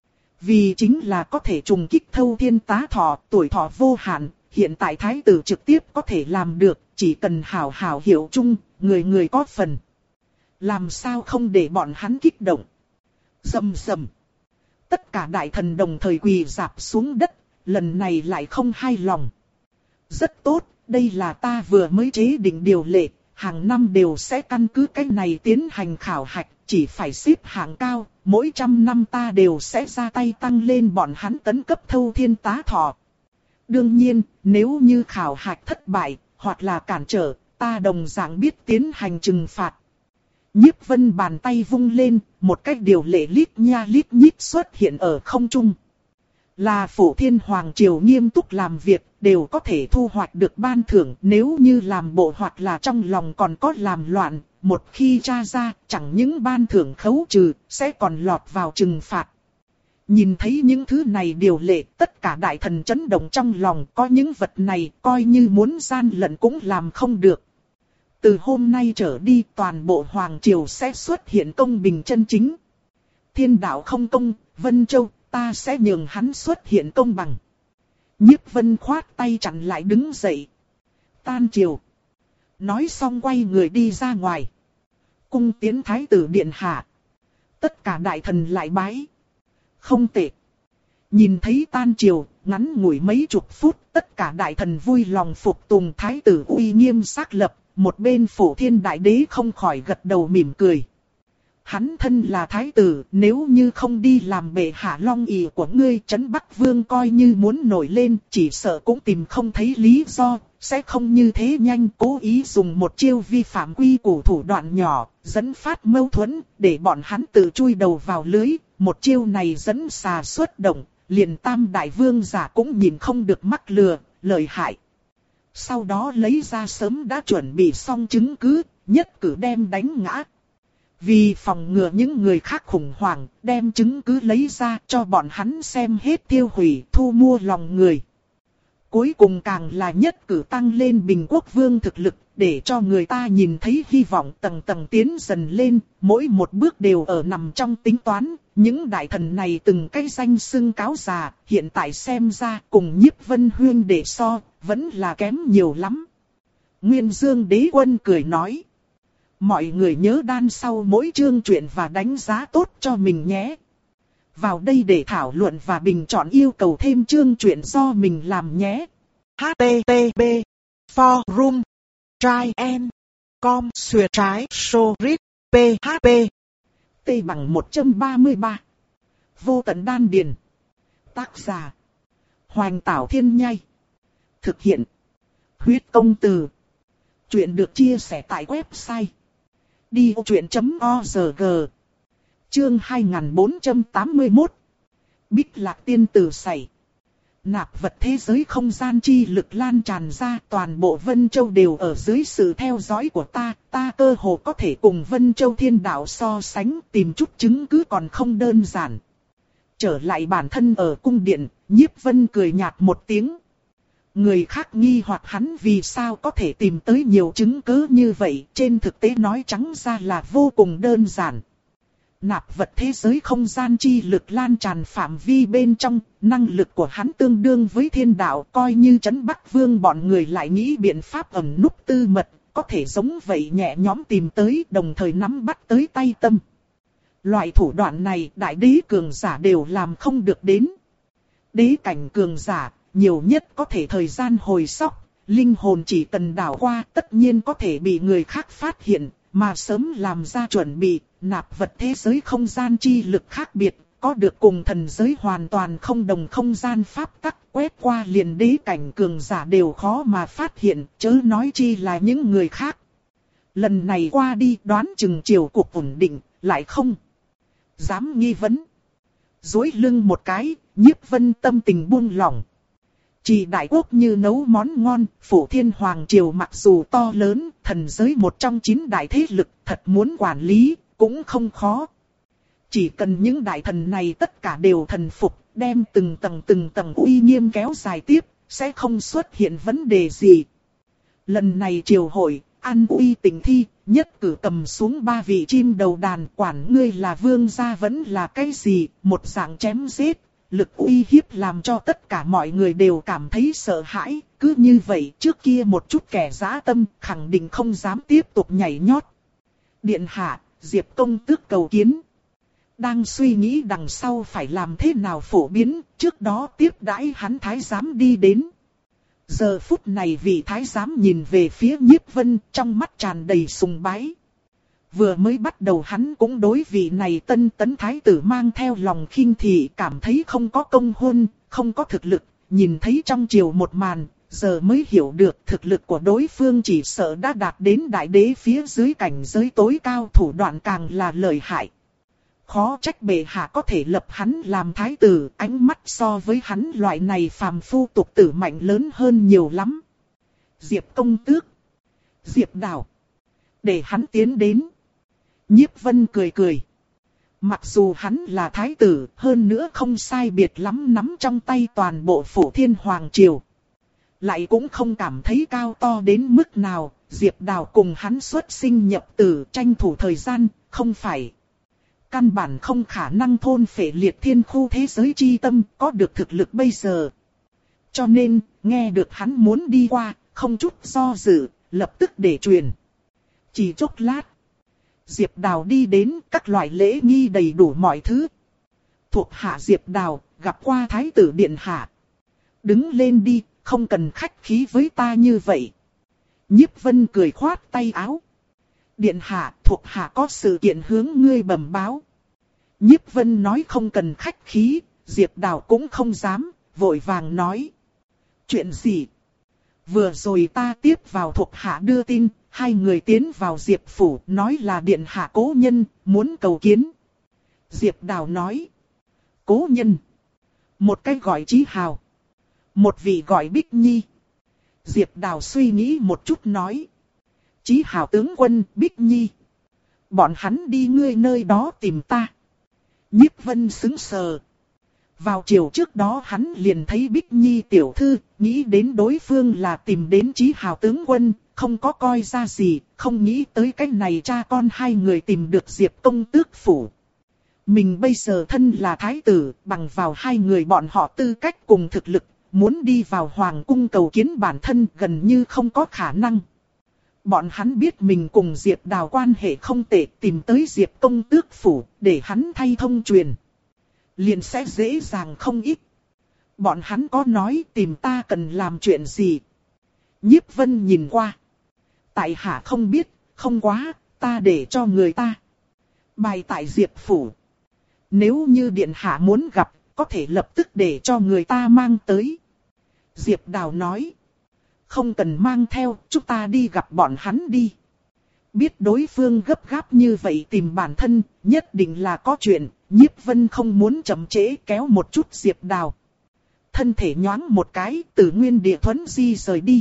Vì chính là có thể trùng kích Thâu Thiên Tá Thọ, tuổi thọ vô hạn, hiện tại thái tử trực tiếp có thể làm được, chỉ cần hảo hảo hiểu chung, người người có phần. Làm sao không để bọn hắn kích động? Rầm rầm. Tất cả đại thần đồng thời quỳ rạp xuống đất, lần này lại không hài lòng. Rất tốt, đây là ta vừa mới chế định điều lệ, hàng năm đều sẽ căn cứ cái này tiến hành khảo hạch, chỉ phải xếp hạng cao, mỗi trăm năm ta đều sẽ ra tay tăng lên bọn hắn tấn cấp Thâu Thiên Tá Thọ. Đương nhiên, nếu như khảo hạch thất bại, hoặc là cản trở, ta đồng dạng biết tiến hành trừng phạt. Nhiếp Vân bàn tay vung lên, một cách điều lệ lít nha lít nhít xuất hiện ở không trung. Là Phổ Thiên Hoàng Triều nghiêm túc làm việc, đều có thể thu hoạch được ban thưởng, nếu như làm bộ hoặc là trong lòng còn có làm loạn, một khi tra ra, chẳng những ban thưởng khấu trừ, sẽ còn lọt vào trừng phạt. Nhìn thấy những thứ này điều lệ, tất cả đại thần chấn động trong lòng, có những vật này, coi như muốn gian lận cũng làm không được. Từ hôm nay trở đi, toàn bộ Hoàng Triều sẽ xuất hiện công bình chân chính. Thiên đạo không công, Vân Châu, ta sẽ nhường hắn xuất hiện công bằng. Nhiếp Vân khoát tay chặn lại đứng dậy. Tan triều. Nói xong quay người đi ra ngoài. Cung tiến thái tử điện hạ. Tất cả đại thần lại bái. Không tệ. Nhìn thấy tan triều, ngắn ngủi mấy chục phút, tất cả đại thần vui lòng phục tùng thái tử uy nghiêm xác lập. Một bên Phổ Thiên Đại Đế không khỏi gật đầu mỉm cười. Hắn thân là thái tử, nếu như không đi làm bệ hạ long ỷ của ngươi, Trấn Bắc Vương coi như muốn nổi lên, chỉ sợ cũng tìm không thấy lý do, sẽ không như thế nhanh cố ý dùng một chiêu vi phạm quy củ thủ đoạn nhỏ, dẫn phát mâu thuẫn, để bọn hắn tự chui đầu vào lưới. Một chiêu này dẫn xà xuất động, liền Tam Đại Vương giả cũng nhìn không được mắc lừa, lợi hại. Sau đó lấy ra sớm đã chuẩn bị xong chứng cứ, nhất cử đem đánh ngã. Vì phòng ngừa những người khác khủng hoảng, đem chứng cứ lấy ra cho bọn hắn xem hết tiêu hủy, thu mua lòng người. Cuối cùng càng là nhất cử tăng lên Bình Quốc Vương thực lực, để cho người ta nhìn thấy hy vọng tầng tầng tiến dần lên, mỗi một bước đều ở nằm trong tính toán. Những đại thần này từng cái danh xưng cáo già, hiện tại xem ra cùng Nhiếp Vân Huyên để so, vẫn là kém nhiều lắm. Nguyên Dương Đế Quân cười nói. Mọi người nhớ đan sau mỗi chương truyện và đánh giá tốt cho mình nhé. Vào đây để thảo luận và bình chọn yêu cầu thêm chương truyện do mình làm nhé. H T T P Forum Try and Com Xuyệt trái Sorit P H P T bằng một trăm ba mươi ba. Vô tận đan điền. Tác giả Hoành Tảo Thiên Nhai. Thực hiện Huyết Công Từ. Chuyện được chia sẻ tại website đi vô chuyện chấm org. Chương hai nghìn bốn trăm tám mươi mốt. Bích Lạc Tiên Tử xảy. Nạp vật thế giới không gian chi lực lan tràn ra, toàn bộ Vân Châu đều ở dưới sự theo dõi của ta, ta cơ hồ có thể cùng Vân Châu Thiên Đạo so sánh, tìm chút chứng cứ còn không đơn giản. Trở lại bản thân ở cung điện, Nhiếp Vân cười nhạt một tiếng. Người khác nghi hoặc hắn vì sao có thể tìm tới nhiều chứng cứ như vậy, trên thực tế nói trắng ra là vô cùng đơn giản. nạp vật thế giới không gian chi lực lan tràn phạm vi bên trong, năng lực của hắn tương đương với thiên đạo, coi như Trấn Bắc Vương bọn người lại nghĩ biện pháp ẩn núp tư mật, có thể giống vậy nhẹ nhõm tìm tới, đồng thời nắm bắt tới tay tâm. Loại thủ đoạn này đại đế cường giả đều làm không được đến. Đế cảnh cường giả, nhiều nhất có thể thời gian hồi sóc, linh hồn chỉ cần đảo qua tất nhiên có thể bị người khác phát hiện, mà sớm làm ra chuẩn bị, nạp vật thế giới không gian chi lực khác biệt, có được cùng thần giới hoàn toàn không đồng không gian pháp tắc, quét qua liền đế cảnh cường giả đều khó mà phát hiện, chớ nói chi là những người khác. Lần này qua đi đoán chừng triều cục ổn định, lại không dám nghi vấn. Duỗi lưng một cái, Nhiếp Vân tâm tình buông lỏng. Chỉ đại quốc như nấu món ngon, Phủ Thiên Hoàng triều mặc dù to lớn, thần giới một trong chín đại thế lực, thật muốn quản lý, cũng không khó. Chỉ cần những đại thần này tất cả đều thần phục, đem từng tầng từng tầng uy nghiêm kéo dài tiếp, sẽ không xuất hiện vấn đề gì. Lần này triều hội, an uy tình thi, nhất cử cầm xuống ba vị chim đầu đàn, quản ngươi là vương gia vẫn là cái gì, một dạng chém giết. Lực uy hiếp làm cho tất cả mọi người đều cảm thấy sợ hãi, cứ như vậy trước kia một chút kẻ dã tâm khẳng định không dám tiếp tục nhảy nhót. Điện hạ, Diệp công tước cầu kiến. Đang suy nghĩ đằng sau phải làm thế nào phổ biến, trước đó tiếp đãi hắn thái giám đi đến. Giờ phút này vị thái giám nhìn về phía Nhiếp Vân, trong mắt tràn đầy sùng bái. Vừa mới bắt đầu hắn cũng đối vị này tân tấn thái tử mang theo lòng khinh thị, cảm thấy không có công hôn, không có thực lực, nhìn thấy trong triều một màn, giờ mới hiểu được thực lực của đối phương chỉ sợ đã đạt đến đại đế phía dưới cảnh giới tối cao, thủ đoạn càng là lợi hại. Khó trách bệ hạ có thể lập hắn làm thái tử, ánh mắt so với hắn loại này phàm phu tục tử mạnh lớn hơn nhiều lắm. Diệp công tước, Diệp Đào, để hắn tiến đến. Nhiếp Vân cười cười. Mặc dù hắn là thái tử, hơn nữa không sai biệt lắm nắm trong tay toàn bộ Phủ Thiên Hoàng triều, lại cũng không cảm thấy cao to đến mức nào. Diệp Đào cùng hắn xuất sinh nhập tử, tranh thủ thời gian, không phải căn bản không khả năng thôn phệ liệt thiên khu thế giới chi tâm, có được thực lực bây giờ. Cho nên, nghe được hắn muốn đi qua, không chút do dự, lập tức để truyền. Chỉ chốc lát, Diệp Đào đi đến, các loại lễ nghi đầy đủ mọi thứ. Thuộc hạ Diệp Đào, gặp qua thái tử điện hạ. Đứng lên đi, không cần khách khí với ta như vậy. Nhiếp Vân cười khoát tay áo. Điện hạ, thuộc hạ có sự kiện hướng ngươi bẩm báo. Nhiếp Vân nói không cần khách khí, Diệp Đào cũng không dám, vội vàng nói. Chuyện gì? Vừa rồi ta tiếp vào thuộc hạ đưa tin, hai người tiến vào Diệp phủ, nói là điện hạ cố nhân, muốn cầu kiến. Diệp Đào nói. Cố nhân? Một cái gọi Chí Hào, một vị gọi Bích Nhi. Diệp Đào suy nghĩ một chút nói. Chí Hào tướng quân, Bích Nhi, bọn hắn đi ngươi nơi đó tìm ta. Nhiếp Vân sững sờ. Vào chiều trước đó hắn liền thấy Bích Nhi tiểu thư, nghĩ đến đối phương là tìm đến Chí Hào tướng quân, không có coi ra gì, không nghĩ tới cái này cha con hai người tìm được Diệp công tước phủ. Mình bây giờ thân là thái tử, bằng vào hai người bọn họ tư cách cùng thực lực, muốn đi vào hoàng cung cầu kiến bản thân gần như không có khả năng. Bọn hắn biết mình cùng Diệp Đào quan hệ không tệ, tìm tới Diệp công tước phủ, để hắn thay thông truyền, liền sẽ dễ dàng không ít. Bọn hắn có nói tìm ta cần làm chuyện gì? Nhiếp Vân nhìn qua. Tại hạ không biết, không quá, ta để cho người ta bài tại Diệp phủ. Nếu như điện hạ muốn gặp, có thể lập tức để cho người ta mang tới. Diệp Đào nói. Không cần mang theo, chúng ta đi gặp bọn hắn đi. Biết đối phương gấp gáp như vậy tìm bản thân, nhất định là có chuyện. Nhiếp Vân không muốn chậm trễ, kéo một chút Diệp Đào. Thân thể nhoáng một cái, từ nguyên địa thuấn di rời đi.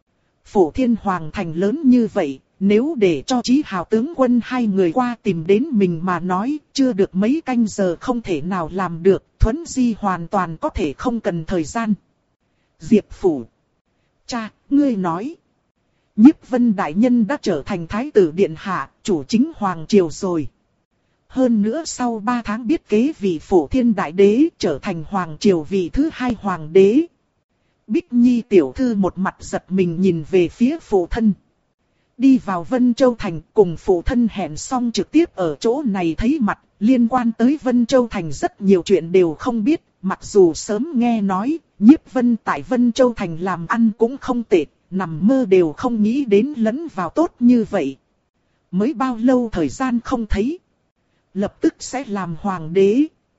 Phủ Thiên Hoàng thành lớn như vậy, nếu để cho Chí Hào tướng quân hai người qua tìm đến mình mà nói, chưa được mấy canh giờ không thể nào làm được, thuấn di hoàn toàn có thể không cần thời gian. Diệp phủ. Cha, ngươi nói. Nhiếp Vân đại nhân đã trở thành thái tử điện hạ, chủ chính hoàng triều rồi. Hơn nữa sau ba tháng biết kế vị Phổ Thiên Đại Đế trở thành Hoàng Triều vị thứ hai Hoàng Đế. Bích Nhi tiểu thư một mặt giật mình nhìn về phía phụ thân. Đi vào Vân Châu Thành cùng phụ thân hẹn xong trực tiếp ở chỗ này thấy mặt, liên quan tới Vân Châu Thành rất nhiều chuyện đều không biết, mặc dù sớm nghe nói, Nhiếp Vân tại Vân Châu Thành làm ăn cũng không tệ, nằm mơ đều không nghĩ đến lẫn vào tốt như vậy. Mới bao lâu thời gian không thấy, lập tức sẽ làm hoàng đế.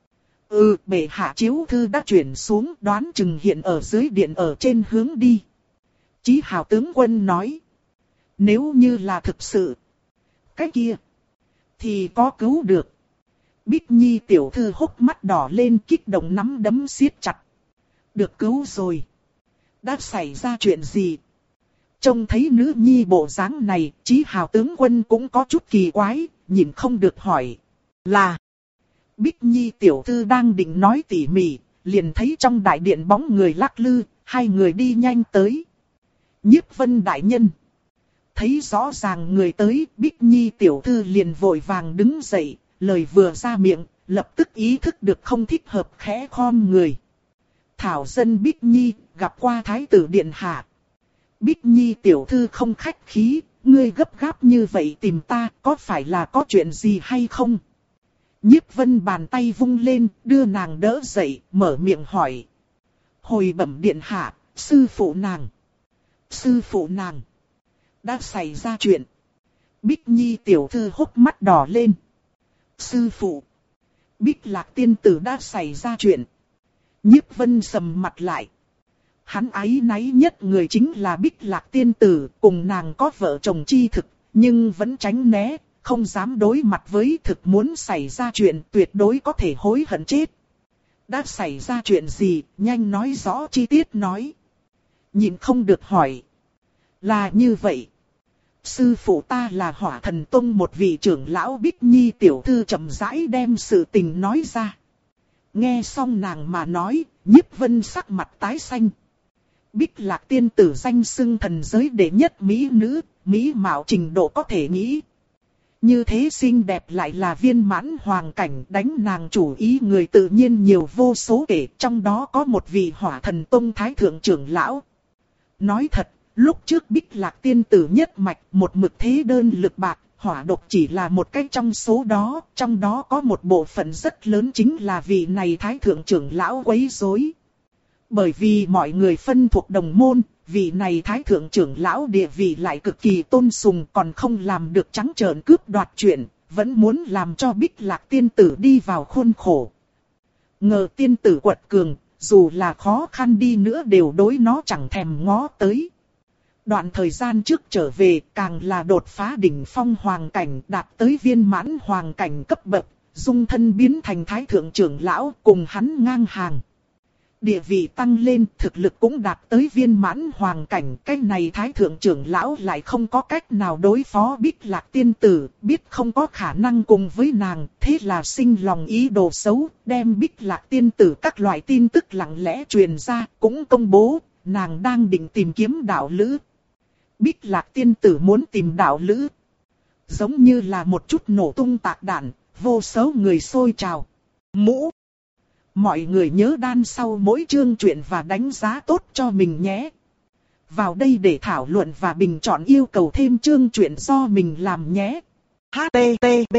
Ừ, bệ hạ chiếu thư đã chuyển xuống, đoán chừng hiện ở dưới điện ở trên hướng đi. Chí Hào tướng quân nói. Nếu như là thực sự, cái kia, thì có cứu được. Bích Nhi tiểu thư hốc mắt đỏ lên kích động nắm đấm siết chặt. Được cứu rồi. Đã xảy ra chuyện gì? Trông thấy nữ nhi bộ dáng này, Chí Hào tướng quân cũng có chút kỳ quái, nhìn không được hỏi. Là, Bích Nhi tiểu thư đang định nói tỉ mỉ, liền thấy trong đại điện bóng người lắc lư, hai người đi nhanh tới. Nhiếp Vân đại nhân. Thấy rõ ràng người tới, Bích Nhi tiểu thư liền vội vàng đứng dậy, lời vừa ra miệng, lập tức ý thức được không thích hợp khẽ khom người. Thảo dân Bích Nhi, gặp qua Thái tử Điện Hạ. Bích Nhi tiểu thư không khách khí, ngươi gấp gáp như vậy tìm ta, có phải là có chuyện gì hay không? Nhiếp Vân bàn tay vung lên, đưa nàng đỡ dậy, mở miệng hỏi. Hồi bẩm Điện Hạ, sư phụ nàng. Sư phụ nàng. Đã xảy ra chuyện. Bích Nhi tiểu thư hốc mắt đỏ lên. Sư phụ. Bích Lạc tiên tử đã xảy ra chuyện. Nhiếp Vân sầm mặt lại. Hắn áy náy nhất người chính là Bích Lạc tiên tử, cùng nàng có vợ chồng chi thực, nhưng vẫn tránh né, không dám đối mặt với thực muốn xảy ra chuyện tuyệt đối có thể hối hận chết. Đã xảy ra chuyện gì, nhanh nói rõ chi tiết nói. Nhìn không được hỏi. Là như vậy. Sư phụ ta là Hỏa Thần Tông một vị trưởng lão. Bích Nhi tiểu thư chậm rãi đem sự tình nói ra. Nghe xong nàng mà nói, Nhiếp Vân sắc mặt tái xanh. Bích Lạc tiên tử danh xưng thần giới đệ nhất mỹ nữ, mỹ mạo trình độ có thể nghĩ. Như thế xinh đẹp lại là viên mãn hoàng cảnh, đánh nàng chủ ý người tự nhiên nhiều vô số kể, trong đó có một vị Hỏa Thần Tông thái thượng trưởng lão. Nói thật, lúc trước Bích Lạc tiên tử nhất mạch một mực thế đơn lực bạc, hỏa độc chỉ là một cái trong số đó, trong đó có một bộ phận rất lớn chính là vị này thái thượng trưởng lão quấy rối. Bởi vì mọi người phân thuộc đồng môn, vị này thái thượng trưởng lão địa vị lại cực kỳ tôn sùng, còn không làm được trắng trợn cướp đoạt chuyện, vẫn muốn làm cho Bích Lạc tiên tử đi vào khuôn khổ. Ngờ tiên tử quật cường, dù là khó khăn đi nữa đều đối nó chẳng thèm ngó tới. Đoạn thời gian trước trở về càng là đột phá đỉnh phong hoàng cảnh, đạt tới viên mãn hoàng cảnh cấp bậc, dung thân biến thành thái thượng trưởng lão, cùng hắn ngang hàng. Địa vị tăng lên, thực lực cũng đạt tới viên mãn hoàng cảnh, cái này thái thượng trưởng lão lại không có cách nào đối phó Bích Lạc tiên tử, biết không có khả năng cùng với nàng, thế là sinh lòng ý đồ xấu, đem Bích Lạc tiên tử các loại tin tức lặng lẽ truyền ra, cũng công bố, nàng đang định tìm kiếm đạo lữ. Bích Lạc tiên tử muốn tìm đạo lữ. Giống như là một chút nổ tung tạc đạn, vô số người xôi trào. Mũ. Mọi người nhớ đan sau mỗi chương truyện và đánh giá tốt cho mình nhé. Vào đây để thảo luận và bình chọn yêu cầu thêm chương truyện do mình làm nhé. H T T P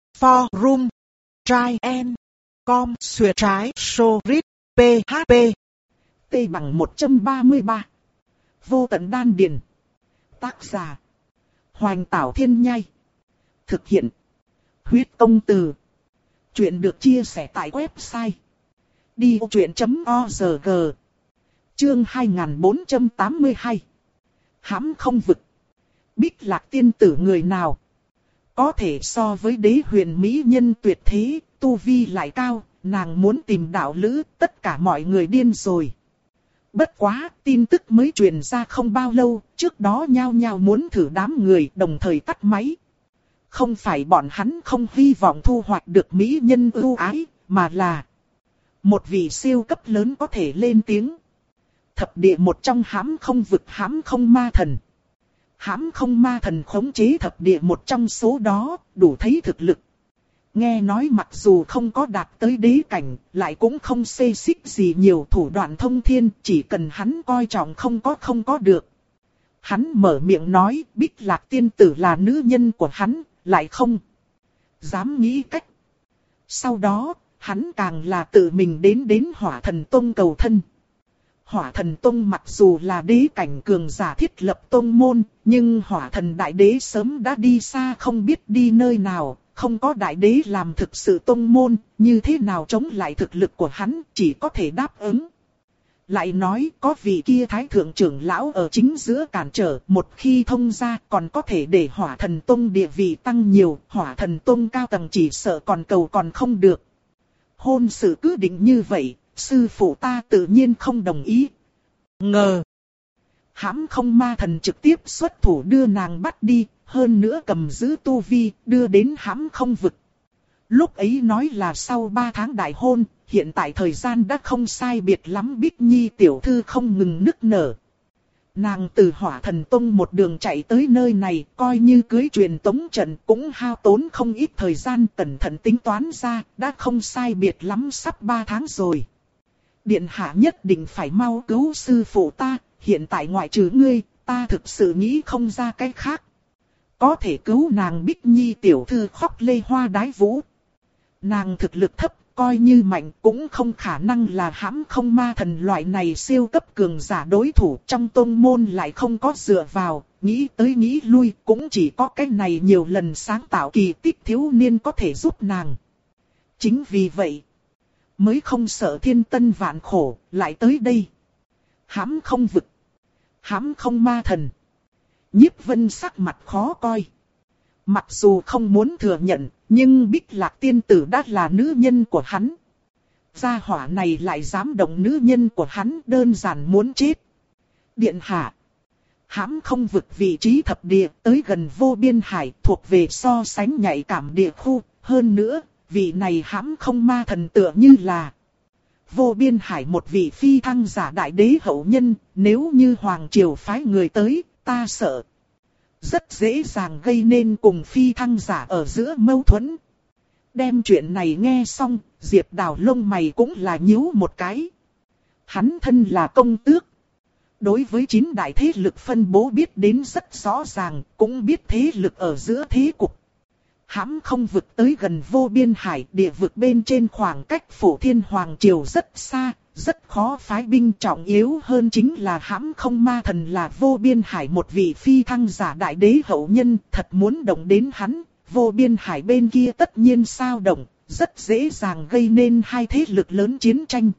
Forum Try and Com Xuyệt trái Sorit P H P T bằng một trăm ba mươi ba. Vô tận đan điền. Tác giả Hoành Tảo Thiên Nhai. Thực hiện Huyết Công Từ. Chuyện được chia sẻ tại website đi ô chuyện chấm org. Chương hai nghìn bốn trăm tám mươi hai. Hãm không vực. Bích Lạc tiên tử người nào có thể so với đế huyền mỹ nhân tuyệt thế, tu vi lại cao, nàng muốn tìm đạo lữ, tất cả mọi người điên rồi. Bất quá, tin tức mới truyền ra không bao lâu, trước đó nhao nhao muốn thử đám người đồng thời tắt máy. Không phải bọn hắn không hy vọng thu hoạch được mỹ nhân ưu ái, mà là một vị siêu cấp lớn có thể lên tiếng. Thập địa một trong hãm không vực hãm không ma thần. Hãm không ma thần khống chế thập địa một trong số đó, đủ thấy thực lực. nghe nói mặc dù không có đạt tới đế cảnh, lại cũng không xê xích gì nhiều, thủ đoạn thông thiên, chỉ cần hắn coi trọng không có không có được. Hắn mở miệng nói Bích Lạc tiên tử là nữ nhân của hắn, lại không dám nghĩ cách. Sau đó, hắn càng là tự mình đến đến Hỏa Thần Tông cầu thân. Hỏa Thần Tông mặc dù là đế cảnh cường giả thiết lập tông môn, nhưng Hỏa Thần Đại Đế sớm đã đi xa không biết đi nơi nào, không có Đại Đế làm thực sự tông môn, như thế nào chống lại thực lực của hắn, chỉ có thể đáp ứng. Lại nói có vị kia Thái Thượng trưởng lão ở chính giữa cản trở, một khi thông ra còn có thể để Hỏa Thần Tông địa vị tăng nhiều, Hỏa Thần Tông cao tầng chỉ sợ còn cầu còn không được. Hôn sự cứ định như vậy, sư phụ ta tự nhiên không đồng ý. Ngờ. Hãm Không Ma Thần trực tiếp xuất thủ đưa nàng bắt đi, hơn nữa cầm giữ tu vi, đưa đến Hãm Không vực. Lúc ấy nói là sau ba tháng đại hôn, hiện tại thời gian đã không sai biệt lắm. Bích Nhi tiểu thư không ngừng nức nở. Nàng từ Hỏa Thần Tông một đường chạy tới nơi này, coi như cưới truyền tống trận cũng hao tốn không ít thời gian, cẩn thận tính toán ra, đã không sai biệt lắm sắp ba tháng rồi. Điện hạ nhất định phải mau cứu sư phụ ta, hiện tại ngoại trừ ngươi, ta thực sự nghĩ không ra cái khác. Có thể cứu nàng. Bích Nhi tiểu thư khóc lê hoa đái vũ. Nàng thực lực thấp, coi như mạnh cũng không khả năng là Hãm Không Ma Thần loại này siêu cấp cường giả đối thủ, trong tôn môn lại không có dựa vào, nghĩ tới nghĩ lui cũng chỉ có cái này nhiều lần sáng tạo kỳ tích thiếu niên có thể giúp nàng. Chính vì vậy, mới không sợ thiên tân vạn khổ, lại tới đây. Hãm Không vực, Hãm Không Ma Thần. Nhiếp Vân sắc mặt khó coi. Mặc dù không muốn thừa nhận, nhưng Bích Lạc tiên tử đã là nữ nhân của hắn. Gia hỏa này lại dám động nữ nhân của hắn, đơn giản muốn chết. Điện hạ. Hãm Không vực vị trí thập địa, tới gần Vô Biên Hải, thuộc về so sánh nhạy cảm địa khu. Hơn nữa, vị này Hãm Không Ma Thần tựa như là Vô Biên Hải một vị phi thăng giả đại đế hậu nhân. Nếu như Hoàng Triều phái người tới, ta sợ rất dễ dàng gây nên cùng phi thăng giả ở giữa mâu thuẫn. Đem chuyện này nghe xong, Diệp Đào lông mày cũng là nhíu một cái. Hắn thân là công tước, đối với chín đại thế lực phân bố biết đến rất rõ ràng, cũng biết thế lực ở giữa thế cục. Hãm Không vực tới gần Vô Biên Hải, địa vực bên trên khoảng cách Phổ Thiên Hoàng Triều rất xa, rất khó phái binh, trọng yếu hơn chính là Hãm Không Ma Thần là Vô Biên Hải một vị phi thăng giả đại đế hậu nhân, thật muốn động đến hắn, Vô Biên Hải bên kia tất nhiên sao động, rất dễ dàng gây nên hai thế lực lớn chiến tranh.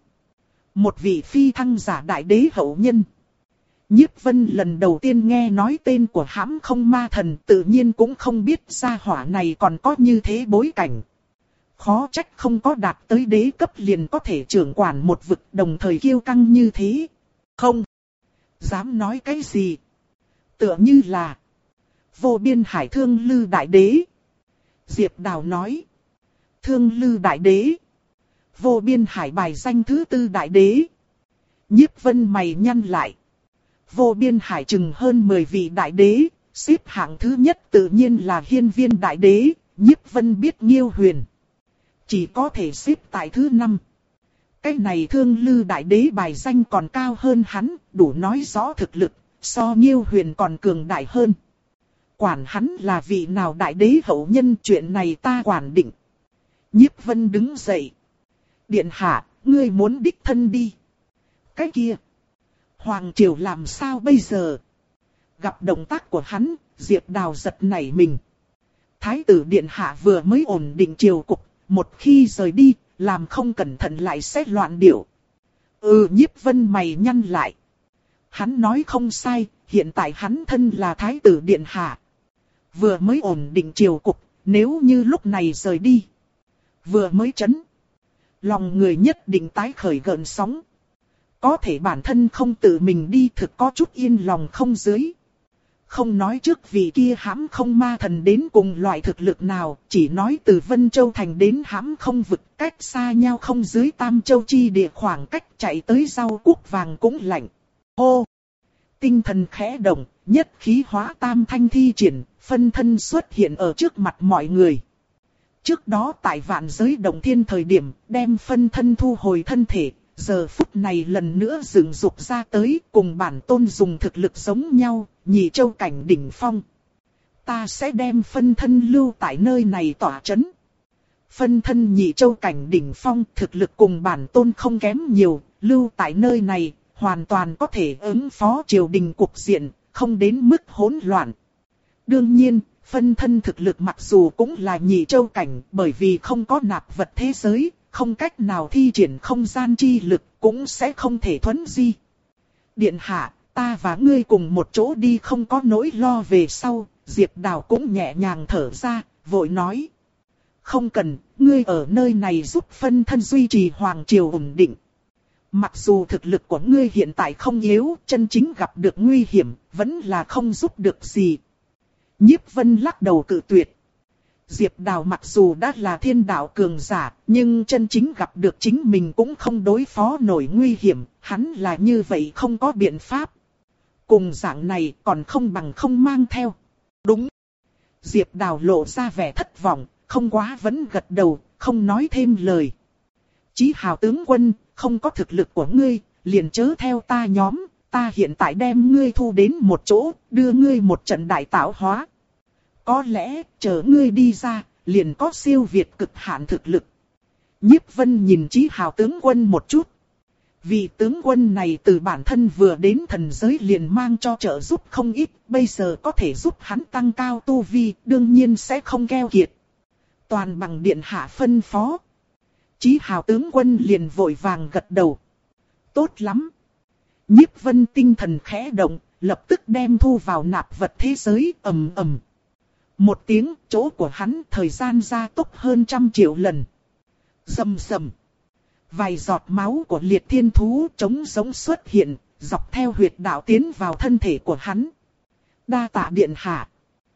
Một vị phi thăng giả đại đế hậu nhân. Nhiếp Vân lần đầu tiên nghe nói tên của Hãm Không Ma Thần, tự nhiên cũng không biết gia hỏa này còn có như thế bối cảnh. Khó trách không có đạt tới đế cấp liền có thể trưởng quản một vực, đồng thời kiêu căng như thế. Không dám nói cái gì. Tựa như là Vô Biên Hải Thương Lư Đại Đế. Diệp Đào nói. Thương Lư Đại Đế. Vô Biên Hải bài danh thứ tư Đại Đế. Nhiếp Vân mày nhăn lại. Vô Biên Hải chừng hơn mười vị Đại Đế, xếp hạng thứ nhất tự nhiên là Hiên Viên Đại Đế. Nhiếp Vân biết Nghiêu Huyền chỉ có thể xếp tại thứ năm. Cái này Thương Lư Đại Đế bài danh còn cao hơn hắn, đủ nói rõ thực lực, so Nghiêu Huyền còn cường đại hơn. Quản hắn là vị nào đại đế hậu nhân, chuyện này ta quản định. Nhiếp Vân đứng dậy. Điện hạ, ngươi muốn đích thân đi. Cái kia, Hoàng Triều làm sao bây giờ? Gặp động tác của hắn, Diệp Đào giật nảy mình. Thái tử điện hạ vừa mới ổn định triều cục, một khi rời đi, làm không cẩn thận lại sẽ loạn điệu. Ừ, Nhiếp Vân mày nhăn lại. Hắn nói không sai, hiện tại hắn thân là Thái tử điện hạ. Vừa mới ổn định triều cục, nếu như lúc này rời đi, vừa mới chấn, lòng người nhất định tái khởi gợn sóng. Có thể bản thân không tự mình đi, thực có chút yên lòng không dưới. Không nói trước vị kia Hãm Không Ma Thần đến cùng loại thực lực nào, chỉ nói từ Vân Châu Thành đến Hãm Không vực cách xa nhau không dưới Tam Châu chi địa, khoảng cách chạy tới rau cúc vàng cũng lạnh. Hô! Tinh thần khẽ động, nhất khí hóa tam thanh thi triển, phân thân xuất hiện ở trước mặt mọi người. Trước đó tại vạn giới động thiên thời điểm, đem phân thân thu hồi thân thể, giờ phút này lần nữa dựng dục ra tới, cùng bản tôn dùng thực lực giống nhau, nhị châu cảnh đỉnh phong. Ta sẽ đem phân thân lưu tại nơi này tỏa chấn. Phân thân nhị châu cảnh đỉnh phong, thực lực cùng bản tôn không kém nhiều, lưu tại nơi này, hoàn toàn có thể ứng phó triều đình cục diện, không đến mức hỗn loạn. Đương nhiên, phân thân thực lực mặc dù cũng là nhị châu cảnh, bởi vì không có nạp vật thế giới, không cách nào thi triển không gian chi lực, cũng sẽ không thể thuấn di. Điện hạ, ta và ngươi cùng một chỗ đi không có nỗi lo về sau. Diệp Đào cũng nhẹ nhàng thở ra, vội nói. Không cần, ngươi ở nơi này giúp phân thân duy trì hoàng triều ổn định. Mặc dù thực lực của ngươi hiện tại không yếu, chân chính gặp được nguy hiểm, vẫn là không giúp được gì. Nhiếp Vân lắc đầu cự tuyệt. Diệp Đào mặc dù đã là thiên đạo cường giả, nhưng chân chính gặp được chính mình cũng không đối phó nổi nguy hiểm, hắn là như vậy không có biện pháp. Cùng dạng này còn không bằng không mang theo. Đúng. Diệp Đào lộ ra vẻ thất vọng, không quá vẫn gật đầu, không nói thêm lời. Chí Hào tướng quân, không có thực lực của ngươi, liền chớ theo ta nhóm, ta hiện tại đem ngươi thu đến một chỗ, đưa ngươi một trận đại tạo hóa. Có lẽ, chờ ngươi đi ra, liền có siêu việt cực hạn thực lực. Nhiếp Vân nhìn Chí Hào tướng quân một chút. Vị tướng quân này từ bản thân vừa đến thần giới liền mang cho trợ giúp không ít, bây giờ có thể giúp hắn tăng cao tu vi, đương nhiên sẽ không keo kiệt. Toàn bằng điện hạ phân phó. Chí Hào tướng quân liền vội vàng gật đầu. Tốt lắm. Nhiếp Vân tinh thần khẽ động, lập tức đem thu vào nạp vật thế giới, ầm ầm. Một tiếng, chỗ của hắn thời gian gia tốc hơn trăm triệu lần. Rầm rầm. Vài giọt máu của liệt thiên thú trống giống xuất hiện, dọc theo huyệt đạo tiến vào thân thể của hắn. Đa tạ điện hạ.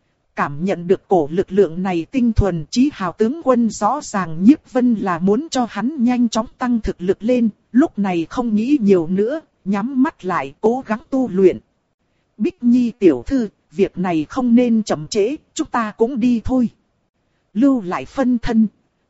Cảm nhận được cổ lực lượng này tinh thuần, Chí Hào tướng quân rõ ràng Nhiếp Vân là muốn cho hắn nhanh chóng tăng thực lực lên, lúc này không nghĩ nhiều nữa, nhắm mắt lại cố gắng tu luyện. Bích Nhi tiểu thư, việc này không nên chậm trễ, chúng ta cũng đi thôi. Lưu lại phân thân.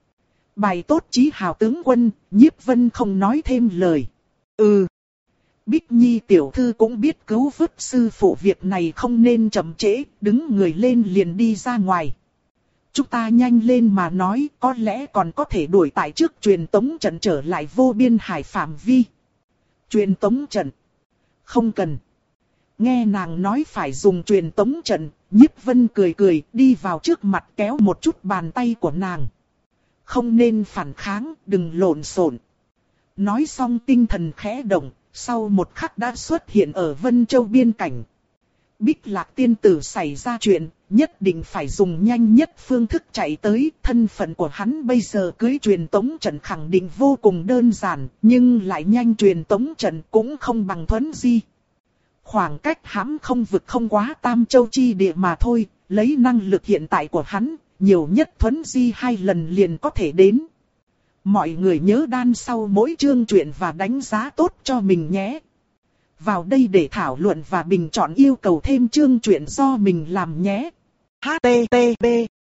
Bài tốt Chí Hào tướng quân, Nhiếp Vân không nói thêm lời. Ừ. Bích Nhi tiểu thư cũng biết cứu vớt sư phụ, việc này không nên chậm trễ, đứng người lên liền đi ra ngoài. Chúng ta nhanh lên mà nói, có lẽ còn có thể đuổi tại trước truyền tống trận trở lại vô biên hải phạm vi. Truyền tống trận. Không cần. Nghe nàng nói phải dùng truyền tống trận, Nhiếp Vân cười cười đi vào trước mặt kéo một chút bàn tay của nàng. Không nên phản kháng, đừng lộn xộn. Nói xong tinh thần khẽ động, sau một khắc đã xuất hiện ở Vân Châu biên cảnh. Bích Lạc tiên tử xảy ra chuyện, nhất định phải dùng nhanh nhất phương thức chạy tới. Thân phận của hắn bây giờ cưới truyền tống trận khẳng định vô cùng đơn giản, nhưng lại nhanh truyền tống trận cũng không bằng thuấn di. Khoảng cách hãm không vực không quá Tam Châu chi địa mà thôi, lấy năng lực hiện tại của hắn, nhiều nhất thuấn di hai lần liền có thể đến. Mọi người nhớ đan sau mỗi chương truyện và đánh giá tốt cho mình nhé. Vào đây để thảo luận và bình chọn yêu cầu thêm chương truyện do mình làm nhé. H T T P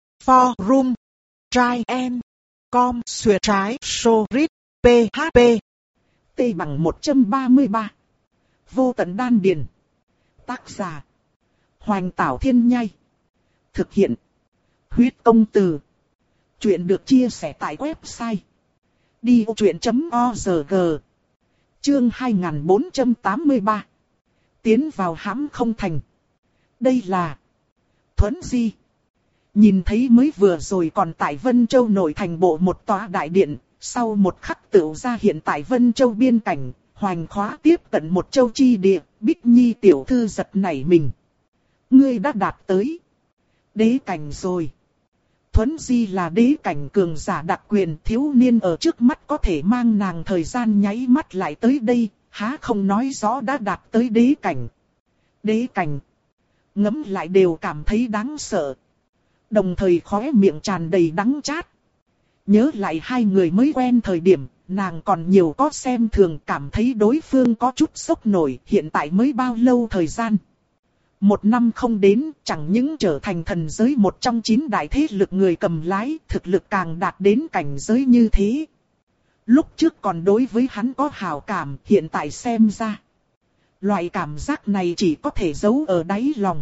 Forum Try and Com Xuyệt trái Sorit P H P T bằng một trăm ba mươi ba. Vô tận đan điền. Tác giả Hoành Tảo Thiên Nhai. Thực hiện Huyết Công Từ. Chuyện được chia sẻ tại website đi ô truyện chấm org. Chương hai nghìn bốn trăm tám mươi ba. Tiến vào hãm không thành. Đây là thuấn di. Nhìn thấy mới vừa rồi còn tại Vân Châu nội thành bộ một tòa đại điện, sau một khắc tựu ra hiện tại Vân Châu biên cảnh, hoành khóa tiếp cận một châu chi địa. Bích Nhi tiểu thư giật nảy mình. Ngươi đã đạt tới đế cảnh rồi. Thuấn di là đế cảnh cường giả đặc quyền, thiếu niên ở trước mắt có thể mang nàng thời gian nháy mắt lại tới đây, há không nói rõ đã đạt tới đế cảnh. Đế cảnh. Ngẫm lại đều cảm thấy đáng sợ. Đồng thời khóe miệng tràn đầy đắng chát. Nhớ lại hai người mới quen thời điểm, nàng còn nhiều có xem thường, cảm thấy đối phương có chút sốc nổi, hiện tại mới bao lâu thời gian. Một năm không đến, chẳng những trở thành thần giới một trong chín đại thế lực người cầm lái, thực lực càng đạt đến cảnh giới như thế. Lúc trước còn đối với hắn có hảo cảm, hiện tại xem ra. Loại cảm giác này chỉ có thể giấu ở đáy lòng.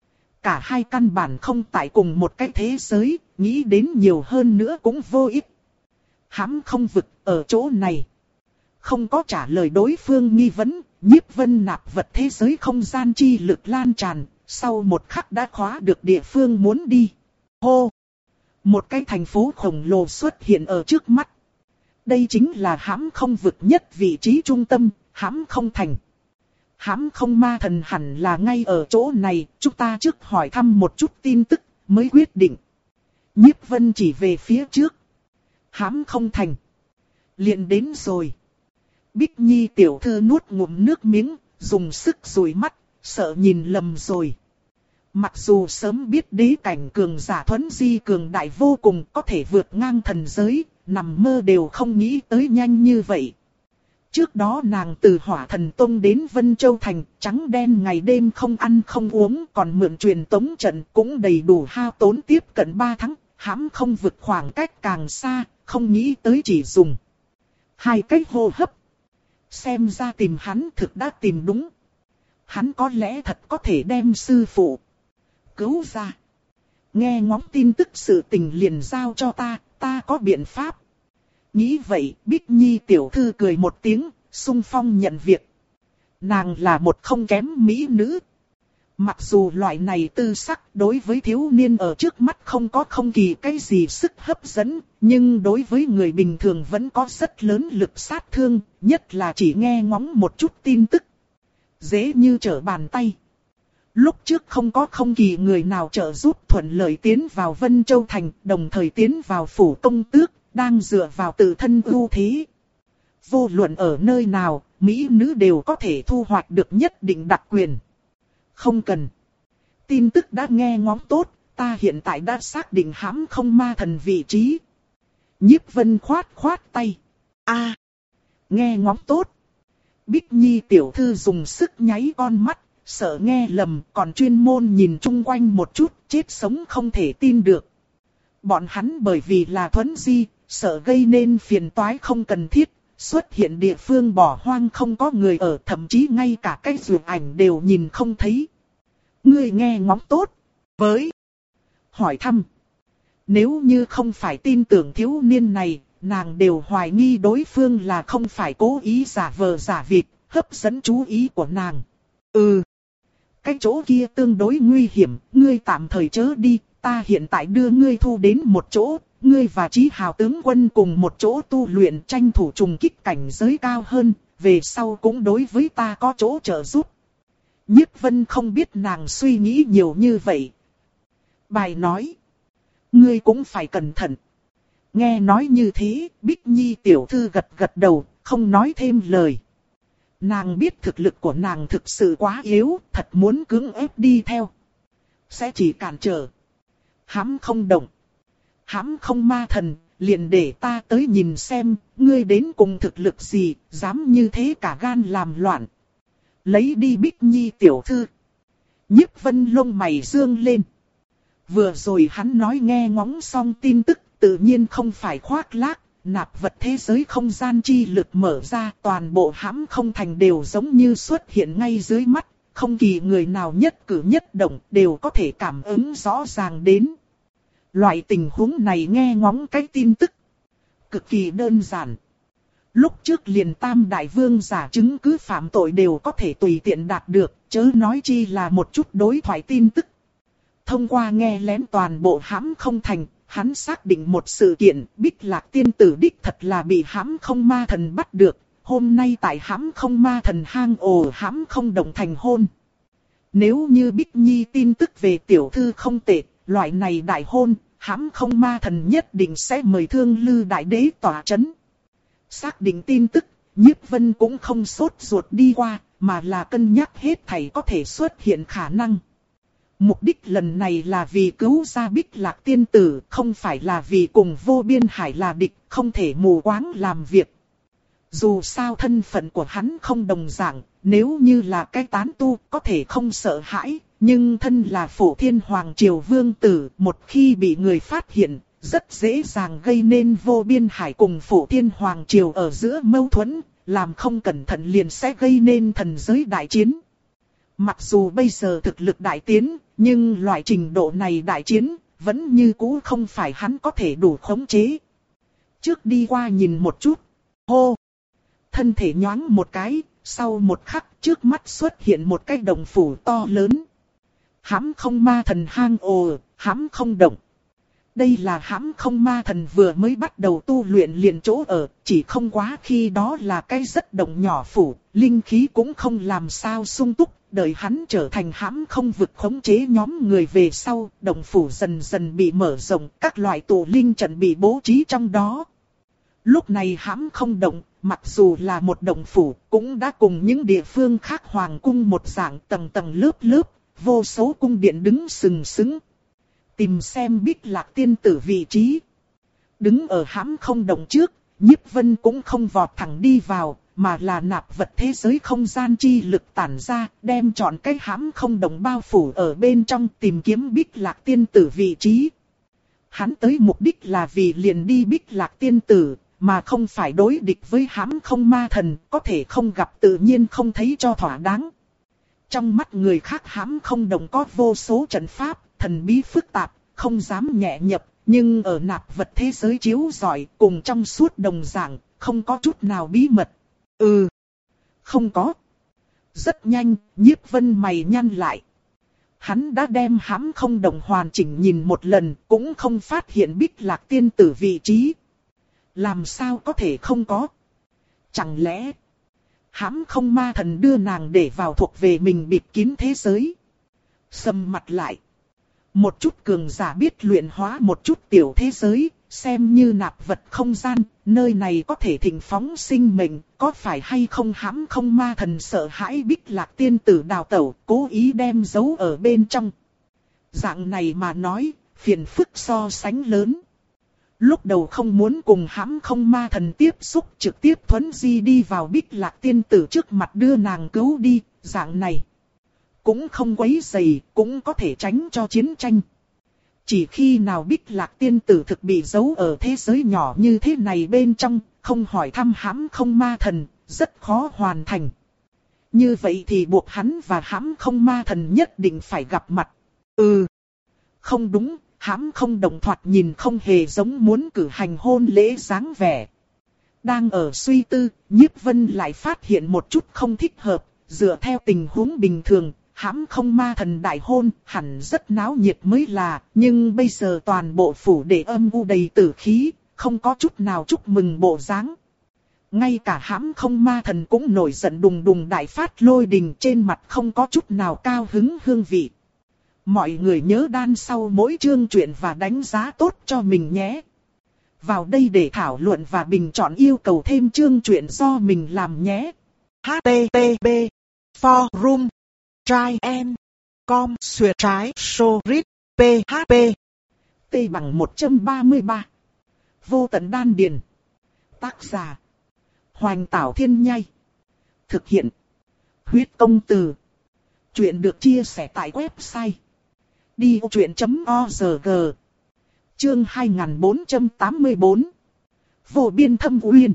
Cả hai căn bản không tại cùng một cái thế giới, nghĩ đến nhiều hơn nữa cũng vô ích. Hãm không vực ở chỗ này. Không có trả lời đối phương nghi vấn, Nhiếp Vân nạp vật thế giới không gian chi lực lan tràn, sau một khắc đã khóa được địa phương muốn đi. Hô! Một cái thành phố khổng lồ xuất hiện ở trước mắt. Đây chính là hãm không vực nhất vị trí trung tâm, hãm không thành. Hãm không ma thần hẳn là ngay ở chỗ này, chúng ta trước hỏi thăm một chút tin tức, mới quyết định. Nhiếp Vân chỉ về phía trước. Hãm không thành. Liền đến rồi. Bích Nhi tiểu thư nuốt ngụm nước miếng, dùng sức dụi mắt, sợ nhìn lầm rồi. Mặc dù sớm biết đế cảnh cường giả thuấn di cường đại vô cùng có thể vượt ngang thần giới, nằm mơ đều không nghĩ tới nhanh như vậy. Trước đó nàng từ Hỏa Thần Tông đến Vân Châu Thành, trắng đen ngày đêm không ăn không uống, còn mượn truyền tống trận cũng đầy đủ hao tốn tiếp cận ba tháng, hãm không vượt khoảng cách càng xa, không nghĩ tới chỉ dùng hai cái hô hấp. Xem ra tìm hắn thực đã tìm đúng. Hắn có lẽ thật có thể đem sư phụ cứu ra. Nghe ngóng tin tức sự tình liền giao cho ta, ta có biện pháp. Nghĩ vậy, Bích Nhi tiểu thư cười một tiếng, xung phong nhận việc. Nàng là một không kém mỹ nữ. Mặc dù loại này tư sắc đối với thiếu niên ở trước mắt không có không kỳ cái gì sức hấp dẫn, nhưng đối với người bình thường vẫn có rất lớn lực sát thương, nhất là chỉ nghe ngóng một chút tin tức. Dễ như trở bàn tay. Lúc trước không có không kỳ người nào trợ giúp thuận lợi tiến vào Vân Châu Thành, đồng thời tiến vào phủ công tước, đang dựa vào tự thân ưu thế. Vô luận ở nơi nào, mỹ nữ đều có thể thu hoạch được nhất định đặc quyền. Không cần. Tin tức đã nghe ngóng tốt, ta hiện tại đã xác định hãm không ma thần vị trí. Nhiếp Vân khoát khoát tay. A, nghe ngóng tốt. Bích Nhi tiểu thư dùng sức nháy con mắt, sợ nghe lầm, còn chuyên môn nhìn chung quanh một chút, chết sống không thể tin được. Bọn hắn bởi vì là thuấn di, sợ gây nên phiền toái không cần thiết, xuất hiện địa phương bỏ hoang không có người ở, thậm chí ngay cả cái dược ảnh đều nhìn không thấy. Ngươi nghe ngóng tốt. Với hỏi thăm. Nếu như không phải tin tưởng thiếu niên này, nàng đều hoài nghi đối phương là không phải cố ý giả vờ giả vịt, hấp dẫn chú ý của nàng. Ừ. Cái chỗ kia tương đối nguy hiểm, ngươi tạm thời chớ đi, ta hiện tại đưa ngươi thu đến một chỗ, ngươi và Chí Hào tướng quân cùng một chỗ tu luyện tranh thủ trùng kích cảnh giới cao hơn, về sau cũng đối với ta có chỗ trợ giúp. Nhiếp Vân không biết nàng suy nghĩ nhiều như vậy. Bài nói, ngươi cũng phải cẩn thận. Nghe nói như thế, Bích Nhi tiểu thư gật gật đầu, không nói thêm lời. Nàng biết thực lực của nàng thực sự quá yếu, thật muốn cưỡng ép đi theo. Sẽ chỉ cản trở. Hãm không động. Hãm không ma thần, liền để ta tới nhìn xem, ngươi đến cùng thực lực gì, dám như thế cả gan làm loạn. Lấy đi Bích Nhi tiểu thư. Nhiếp Vân lông mày dương lên. Vừa rồi hắn nói nghe ngóng xong tin tức, tự nhiên không phải khoác lác, nạp vật thế giới không gian chi lực mở ra, toàn bộ hãm không thành đều giống như xuất hiện ngay dưới mắt, không kỳ người nào nhất cử nhất động đều có thể cảm ứng rõ ràng đến. Loại tình huống này nghe ngóng cái tin tức cực kỳ đơn giản. Lúc trước liền tam đại vương giả chứng cứ phạm tội đều có thể tùy tiện đạt được, chớ nói chi là một chút đối thoại tin tức. Thông qua nghe lén toàn bộ hãm không thành, hắn xác định một sự kiện, Bích Lạc tiên tử đích thật là bị hãm không ma thần bắt được, hôm nay tại hãm không ma thần hang ổ hãm không động thành hôn. Nếu như Bích Nhi tin tức về tiểu thư không tệ, loại này đại hôn, hãm không ma thần nhất định sẽ mời Thương Lư đại đế tỏa chấn. Xác định tin tức, Nhiếp Vân cũng không sốt ruột đi qua, mà là cân nhắc hết thảy có thể xuất hiện khả năng. Mục đích lần này là vì cứu ra Bích Lạc tiên tử, không phải là vì cùng vô biên hải là địch, không thể mù quáng làm việc. Dù sao thân phận của hắn không đồng dạng, nếu như là cái tán tu có thể không sợ hãi, Nhưng thân là Phổ Thiên Hoàng Triều Vương Tử, một khi bị người phát hiện, rất dễ dàng gây nên vô biên hải cùng Phổ Thiên Hoàng Triều ở giữa mâu thuẫn, làm không cẩn thận liền sẽ gây nên thần giới đại chiến. Mặc dù bây giờ thực lực đại tiến, nhưng loại trình độ này đại chiến, vẫn như cũ không phải hắn có thể đủ khống chế. Trước đi qua nhìn một chút, hô, thân thể nhoáng một cái, sau một khắc trước mắt xuất hiện một cái đồng phủ to lớn. Hãm không ma thần hang ồ, hãm không động. Đây là hãm không ma thần vừa mới bắt đầu tu luyện liền chỗ ở, chỉ không quá khi đó là cái rất động nhỏ phủ, linh khí cũng không làm sao sung túc, đợi hắn trở thành hãm không vực khống chế nhóm người về sau, động phủ dần dần bị mở rộng, các loại tụ linh trận bị bố trí trong đó. Lúc này hãm không động, mặc dù là một động phủ, cũng đã cùng những địa phương khác hoàng cung một dạng tầng tầng lớp lớp, vô số cung điện đứng sừng sững. Tìm xem Bích Lạc tiên tử vị trí. Đứng ở hãm không động trước, Nhiếp Vân cũng không vọt thẳng đi vào, mà là nạp vật thế giới không gian chi lực tản ra, đem chọn cái hãm không động bao phủ ở bên trong tìm kiếm Bích Lạc tiên tử vị trí. Hắn tới mục đích là vì liền đi Bích Lạc tiên tử, mà không phải đối địch với hãm không ma thần, có thể không gặp tự nhiên không thấy cho thỏa đáng. Trong mắt người khác hãm không động có vô số trận pháp, thần bí phức tạp, không dám nhẹ nhập, nhưng ở nạp vật thế giới chiếu rọi cùng trong suốt đồng dạng, không có chút nào bí mật. Ừ, không có. Rất nhanh, Nhiếp Vân mày nhăn lại. Hắn đã đem hãm không động hoàn chỉnh nhìn một lần, cũng không phát hiện Bích Lạc tiên tử vị trí. Làm sao có thể không có? Chẳng lẽ hãm không ma thần đưa nàng để vào thuộc về mình bịt kín thế giới? Sầm mặt lại. Một chút cường giả biết luyện hóa một chút tiểu thế giới, xem như nạp vật không gian, nơi này có thể thịnh phóng sinh mệnh, có phải hay không hãm không ma thần sợ hãi Bích Lạc tiên tử đào tẩu, cố ý đem giấu ở bên trong. Dạng này mà nói, phiền phức so sánh lớn. Lúc đầu không muốn cùng hãm không ma thần tiếp xúc, trực tiếp thuấn di đi vào Bích Lạc tiên tử trước mặt đưa nàng cứu đi, dạng này cũng không quấy rầy, cũng có thể tránh cho chiến tranh. Chỉ khi nào Bích Lạc tiên tử thực bị giấu ở thế giới nhỏ như thế này bên trong, không hỏi thăm hãm không ma thần, rất khó hoàn thành. Như vậy thì buộc hắn và hãm không ma thần nhất định phải gặp mặt. Ừ, không đúng, hãm không đồng thoạt nhìn không hề giống muốn cử hành hôn lễ dáng vẻ. Đang ở suy tư, Nhiếp Vân lại phát hiện một chút không thích hợp, dựa theo tình huống bình thường. Hãm không ma thần đại hôn hẳn rất náo nhiệt mới là, nhưng bây giờ toàn bộ phủ để âm u đầy tử khí, không có chút nào chúc mừng bộ dáng. Ngay cả hãm không ma thần cũng nổi giận đùng đùng đại phát lôi đình, trên mặt không có chút nào cao hứng hương vị. Mọi người nhớ đan sau mỗi chương truyện và đánh giá tốt cho mình nhé. Vào đây để thảo luận và bình chọn yêu cầu thêm chương truyện do mình làm nhé. hát tê tê pê Forum Try and com xuyệt trái Sorit pê hát pê T bằng một trăm ba mươi ba. Vô tận đan điền. Tác giả Hoành Tảo Thiên Nhai. Thực hiện Huyết Công Từ. Chuyện được chia sẻ tại website đi ô truyện chấm org. Chương hai nghìn bốn trăm tám mươi tư. Vô biên thâm uyên.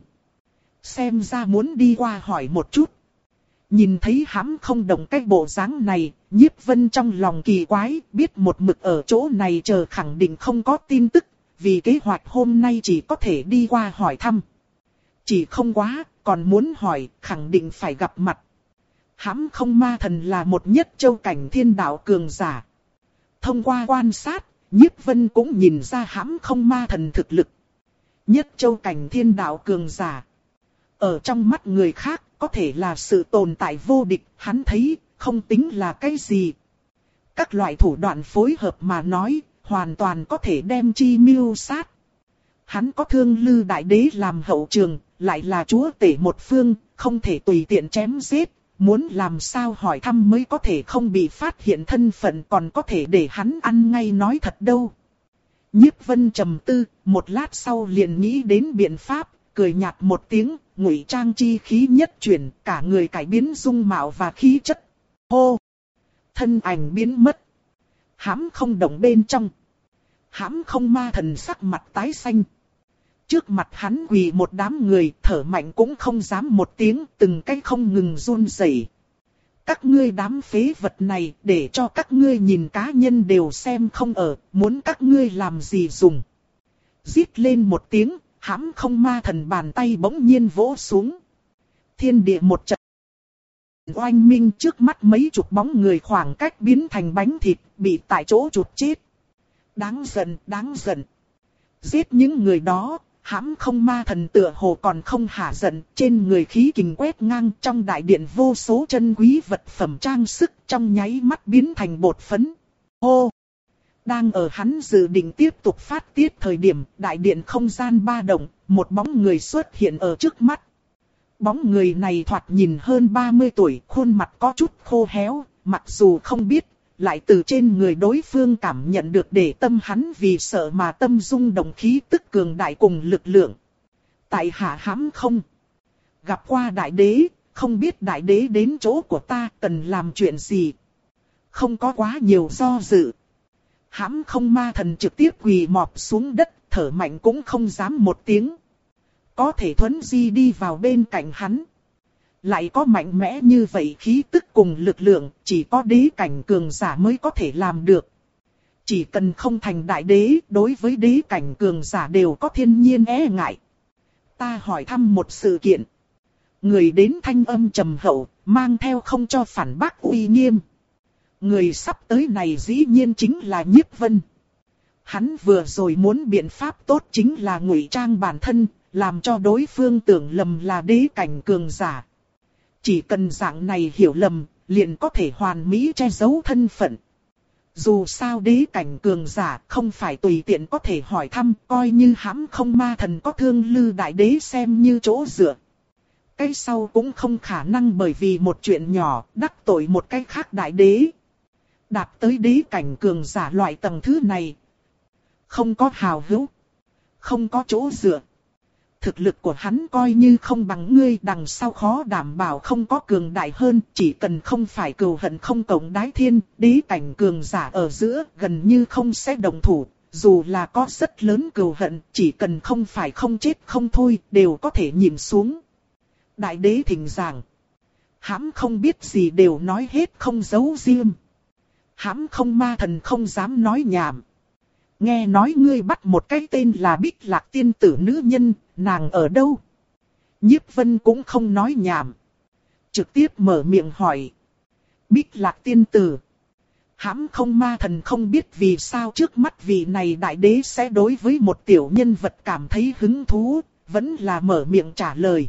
Xem ra muốn đi qua hỏi một chút. Nhìn thấy hãm không động cái bộ dáng này, Nhiếp Vân trong lòng kỳ quái, biết một mực ở chỗ này chờ khẳng định không có tin tức, vì kế hoạch hôm nay chỉ có thể đi qua hỏi thăm. Chỉ không quá, còn muốn hỏi, khẳng định phải gặp mặt. Hãm không ma thần là một nhất châu cảnh thiên đạo cường giả. Thông qua quan sát, Nhiếp Vân cũng nhìn ra hãm không ma thần thực lực. Nhất châu cảnh thiên đạo cường giả. Ở trong mắt người khác, có thể là sự tồn tại vô địch, hắn thấy, không tính là cái gì. Các loại thủ đoạn phối hợp mà nói, hoàn toàn có thể đem chi mưu sát. Hắn có Thương Lư Đại Đế làm hậu trường, lại là chúa tể một phương, không thể tùy tiện chém giết. Muốn làm sao hỏi thăm mới có thể không bị phát hiện thân phận, còn có thể để hắn ăn ngay nói thật đâu. Nhiếp Vân trầm tư, một lát sau liền nghĩ đến biện pháp, cười nhạt một tiếng, ngụy trang chi khí nhất chuyển, cả người cải biến dung mạo và khí chất. Hô! thân ảnh biến mất. Hãm không động bên trong. Hãm không ma thần sắc mặt tái xanh. Trước mặt hắn quỳ một đám người, thở mạnh cũng không dám một tiếng, từng cái không ngừng run rẩy. Các ngươi đám phế vật này, để cho các ngươi nhìn cá nhân đều xem không ở, muốn các ngươi làm gì dùng. Rít lên một tiếng, hãm không ma thần bàn tay bỗng nhiên vỗ xuống. Thiên địa một trận oanh minh, trước mắt mấy chục bóng người khoảng cách biến thành bánh thịt, bị tại chỗ chụp chết. Đáng giận, đáng giận. Giết những người đó, hãm không ma thần tựa hồ còn không hả giận, trên người khí kình quét ngang, trong đại điện vô số chân quý vật phẩm trang sức trong nháy mắt biến thành bột phấn. Hô! Đang ở hắn dự định tiếp tục phát tiết thời điểm, đại điện không gian ba động, một bóng người xuất hiện ở trước mắt. Bóng người này thoạt nhìn hơn ba mươi tuổi, khuôn mặt có chút khô héo, mặc dù không biết, lại từ trên người đối phương cảm nhận được để tâm hắn vì sợ mà tâm rung động khí tức cường đại cùng lực lượng. Tại hạ hãm không gặp qua đại đế, không biết đại đế đến chỗ của ta cần làm chuyện gì. Không có quá nhiều do dự. Hãm không ma thần trực tiếp quỳ mọp xuống đất, thở mạnh cũng không dám một tiếng. Có thể thuấn di đi vào bên cạnh hắn. Lại có mạnh mẽ như vậy khí tức cùng lực lượng, chỉ có đế cảnh cường giả mới có thể làm được. Chỉ cần không thành đại đế, đối với đế cảnh cường giả đều có thiên nhiên e ngại. Ta hỏi thăm một sự kiện. Người đến thanh âm trầm hậu, mang theo không cho phản bác uy nghiêm. Người sắp tới này dĩ nhiên chính là Nhiếp Vân. Hắn vừa rồi muốn biện pháp tốt chính là ngụy trang bản thân, làm cho đối phương tưởng lầm là đế cảnh cường giả. Chỉ cần dạng này hiểu lầm, liền có thể hoàn mỹ che giấu thân phận. Dù sao đế cảnh cường giả không phải tùy tiện có thể hỏi thăm, coi như hãm không ma thần có thương lư đại đế xem như chỗ dựa. Cái sau cũng không khả năng bởi vì một chuyện nhỏ đắc tội một cái khác đại đế. Đạt tới đế cảnh cường giả loại tầng thứ này. Không có hào hữu, không có chỗ dựa. Thực lực của hắn coi như không bằng ngươi, đằng sau khó đảm bảo không có cường đại hơn, chỉ cần không phải cừu hận không cộng đái thiên, đế cảnh cường giả ở giữa gần như không sẽ đồng thủ, dù là có rất lớn cừu hận, chỉ cần không phải không chết không thôi, đều có thể nhìn xuống. Đại đế thỉnh giảng, hãm không biết gì đều nói hết không giấu riêng. Hãm không ma thần không dám nói nhảm. Nghe nói ngươi bắt một cái tên là Bích Lạc tiên tử nữ nhân, nàng ở đâu? Nhiếp Vân cũng không nói nhảm. Trực tiếp mở miệng hỏi. Bích Lạc tiên tử. Hãm không ma thần không biết vì sao trước mắt vị này đại đế sẽ đối với một tiểu nhân vật cảm thấy hứng thú, vẫn là mở miệng trả lời.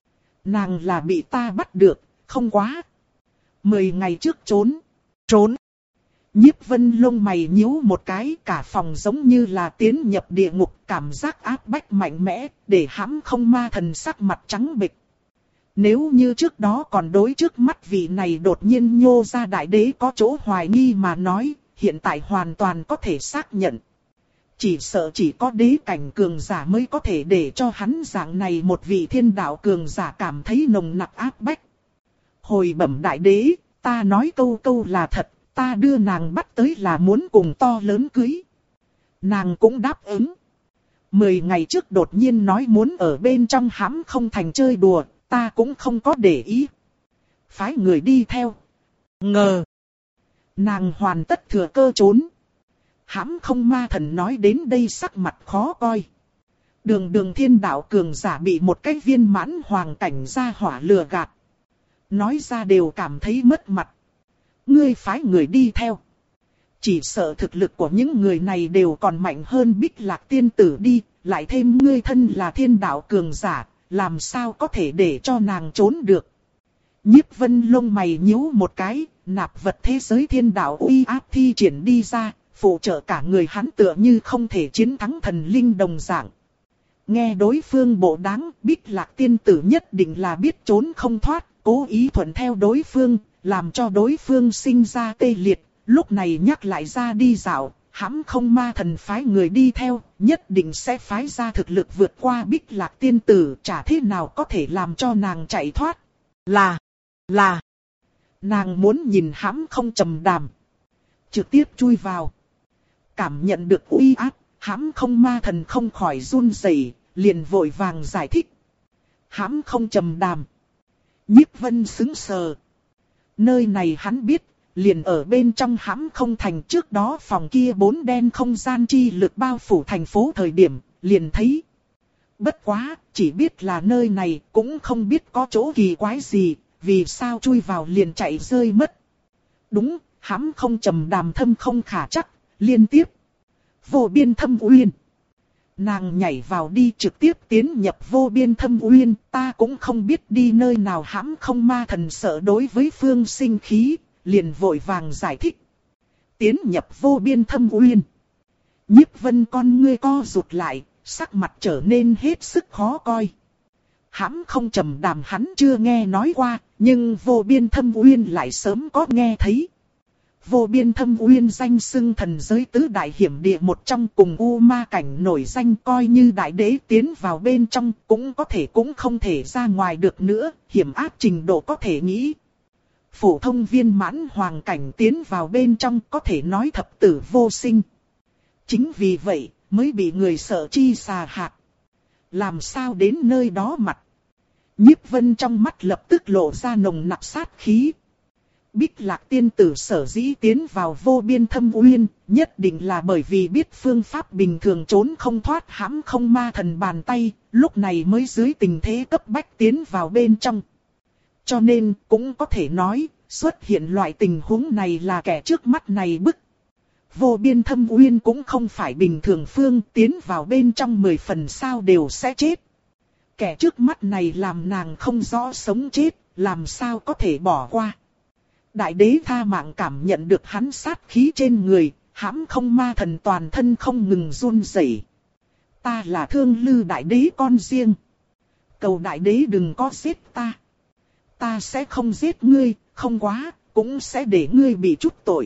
Nàng là bị ta bắt được, không quá. Mười ngày trước trốn. Trốn. Nhiếp Vân lông mày nhíu một cái, cả phòng giống như là tiến nhập địa ngục, cảm giác áp bách mạnh mẽ, để hãm không ma thần sắc mặt trắng bệch. Nếu như trước đó còn đối trước mắt vị này đột nhiên nhô ra đại đế có chỗ hoài nghi mà nói, hiện tại hoàn toàn có thể xác nhận. Chỉ sợ chỉ có đế cảnh cường giả mới có thể để cho hắn dạng này một vị thiên đạo cường giả cảm thấy nồng nặc áp bách. Hồi bẩm đại đế, ta nói câu câu là thật. Ta đưa nàng bắt tới là muốn cùng to lớn cưới. Nàng cũng đáp ứng. Mười ngày trước đột nhiên nói muốn ở bên trong hãm không thành chơi đùa, ta cũng không có để ý. Phái người đi theo. Ngờ. Nàng hoàn tất thừa cơ trốn. Hãm không ma thần nói đến đây sắc mặt khó coi. Đường đường thiên đạo cường giả bị một cái viên mãn hoàng cảnh gia hỏa lừa gạt. Nói ra đều cảm thấy mất mặt. Ngươi phái người đi theo. Chỉ sợ thực lực của những người này đều còn mạnh hơn Bích Lạc tiên tử đi, lại thêm ngươi thân là thiên đạo cường giả, làm sao có thể để cho nàng trốn được. Nhiếp Vân lông mày nhíu một cái, nạp vật thế giới thiên đạo uy áp thi triển đi ra, phụ trợ cả người hắn tựa như không thể chiến thắng thần linh đồng dạng. Nghe đối phương bộ đáng, Bích Lạc tiên tử nhất định là biết trốn không thoát, cố ý thuận theo đối phương. Làm cho đối phương sinh ra tê liệt, lúc này nhắc lại ra đi dạo, hãm không ma thần phái người đi theo, nhất định sẽ phái ra thực lực vượt qua Bích Lạc tiên tử, chả thế nào có thể làm cho nàng chạy thoát. Là, là, Nàng muốn nhìn hãm không trầm đàm. Trực tiếp chui vào. Cảm nhận được uy áp, hãm không ma thần không khỏi run rẩy, liền vội vàng giải thích. Hãm không trầm đàm. Nhiếp Vân sững sờ. Nơi này hắn biết, liền ở bên trong hãm không thành trước đó phòng kia bốn đen không gian chi lực bao phủ thành phố thời điểm, liền thấy. Bất quá, chỉ biết là nơi này cũng không biết có chỗ kỳ quái gì, vì sao chui vào liền chạy rơi mất. Đúng, hãm không trầm đàm thâm không khả chắc, liên tiếp. Vô biên thâm uyên. Nàng nhảy vào đi trực tiếp tiến nhập vô biên thâm uyên, ta cũng không biết đi nơi nào hãm không ma thần sợ đối với phương sinh khí, liền vội vàng giải thích. Tiến nhập vô biên thâm uyên. Nhiếp Vân con ngươi co rụt lại, sắc mặt trở nên hết sức khó coi. Hãm không trầm đàm hắn chưa nghe nói qua, nhưng vô biên thâm uyên lại sớm có nghe thấy. Vô biên thâm uyên danh xưng thần giới tứ đại hiểm địa một trong, cùng U Ma cảnh nổi danh, coi như đại đế tiến vào bên trong cũng có thể cũng không thể ra ngoài được nữa, hiểm ác trình độ có thể nghĩ. Phổ thông viên mãn hoàng cảnh tiến vào bên trong có thể nói thập tử vô sinh. Chính vì vậy mới bị người sợ chi xà hạt. Làm sao đến nơi đó mặt? Nhiếp Vân trong mắt lập tức lộ ra nồng nặc sát khí. Bích Lạc tiên tử sở dĩ tiến vào vô biên thâm uyên, nhất định là bởi vì biết phương pháp bình thường trốn không thoát hãm không ma thần bàn tay, lúc này mới dưới tình thế cấp bách tiến vào bên trong. Cho nên, cũng có thể nói, xuất hiện loại tình huống này là kẻ trước mắt này bức. Vô biên thâm uyên cũng không phải bình thường phương, tiến vào bên trong mười phần sao đều sẽ chết. Kẻ trước mắt này làm nàng không rõ sống chết, làm sao có thể bỏ qua. Đại đế tha mạng cảm nhận được hắn sát khí trên người, hãm không ma thần toàn thân không ngừng run rẩy. Ta là Thương Lư đại đế con riêng. Cầu đại đế đừng có giết ta. Ta sẽ không giết ngươi, không quá, cũng sẽ để ngươi bị chút tội.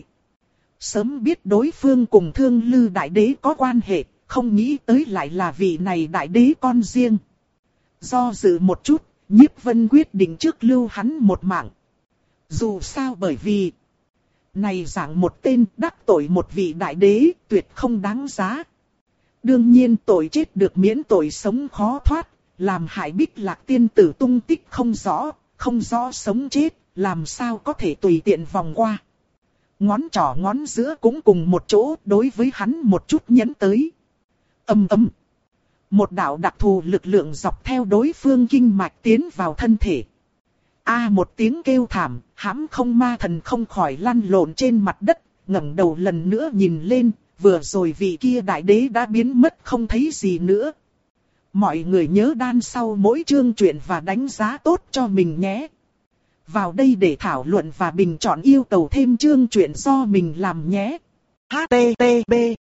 Sớm biết đối phương cùng Thương Lư đại đế có quan hệ, không nghĩ tới lại là vị này đại đế con riêng. Do dự một chút, Nhiếp Vân quyết định trước lưu hắn một mạng. Dù sao bởi vì này dạng một tên đắc tội một vị đại đế tuyệt không đáng giá. Đương nhiên tội chết được miễn tội sống khó thoát, làm hại Bích Lạc tiên tử tung tích không rõ, không rõ sống chết, làm sao có thể tùy tiện vòng qua. Ngón trỏ ngón giữa cũng cùng một chỗ đối với hắn một chút nhấn tới. Âm ầm. Một đạo đặc thù lực lượng dọc theo đối phương kinh mạch tiến vào thân thể. A một tiếng kêu thảm, hãm không ma thần không khỏi lăn lộn trên mặt đất, ngẩng đầu lần nữa nhìn lên, vừa rồi vị kia đại đế đã biến mất không thấy gì nữa. Mọi người nhớ đan sau mỗi chương truyện và đánh giá tốt cho mình nhé. Vào đây để thảo luận và bình chọn yêu cầu thêm chương truyện do mình làm nhé. H T T P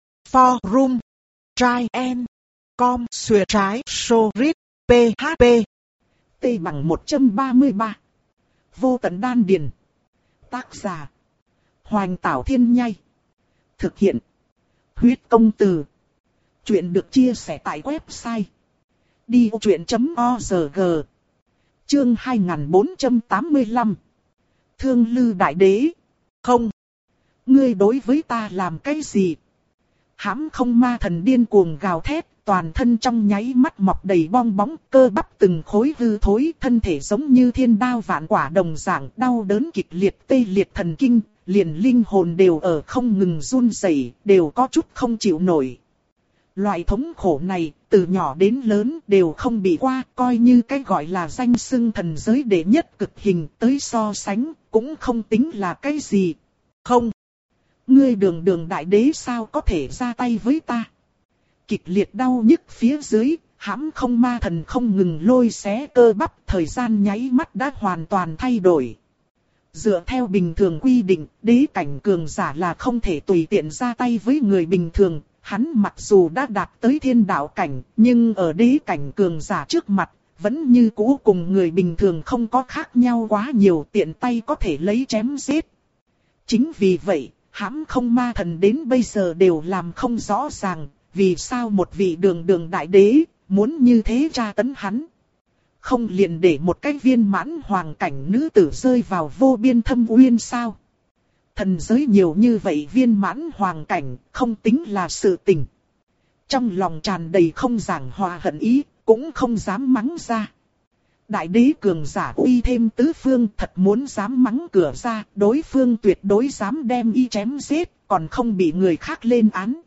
Forum Try and Com Xuyệt trái Sorit P H P T bằng một trăm ba mươi ba. Vô tận đan điền. Tác giả Hoành Tảo Thiên Nhai. Thực hiện Huyết Công Từ. Chuyện được chia sẻ tại website đi ô chuyện chấm org. Chương hai nghìn bốn trăm tám mươi lăm. Thương Lư đại đế. Không. Ngươi đối với ta làm cái gì? Hãm không ma thần điên cuồng gào thét. Toàn thân trong nháy mắt mọc đầy bong bóng, cơ bắp từng khối hư thối, thân thể giống như thiên đao vạn quả đồng dạng, đau đớn kịch liệt tê liệt thần kinh, liền linh hồn đều ở không ngừng run rẩy, đều có chút không chịu nổi. Loại thống khổ này, từ nhỏ đến lớn đều không bị qua, coi như cái gọi là danh xưng thần giới đệ nhất cực hình tới so sánh, cũng không tính là cái gì. Không. Ngươi đường đường đại đế sao có thể ra tay với ta? Kịch liệt đau nhức phía dưới, hãm không ma thần không ngừng lôi xé cơ bắp, thời gian nháy mắt đã hoàn toàn thay đổi. Dựa theo bình thường quy định, đế cảnh cường giả là không thể tùy tiện ra tay với người bình thường. Hắn mặc dù đã đạt tới thiên đạo cảnh, nhưng ở đế cảnh cường giả trước mặt, vẫn như cũ cùng người bình thường không có khác nhau quá nhiều, tiện tay có thể lấy chém giết. Chính vì vậy, hãm không ma thần đến bây giờ đều làm không rõ ràng. Vì sao một vị đường đường đại đế, muốn như thế tra tấn hắn? không liền để một cái viên mãn hoàng cảnh nữ tử rơi vào vô biên thâm uyên sao? Thần giới nhiều như vậy viên mãn hoàng cảnh, không tính là sự tình. Trong lòng tràn đầy không giảng hòa hận ý, cũng không dám mắng ra. Đại đế cường giả uy thêm tứ phương, thật muốn dám mắng cửa ra, đối phương tuyệt đối dám đem y chém giết, còn không bị người khác lên án.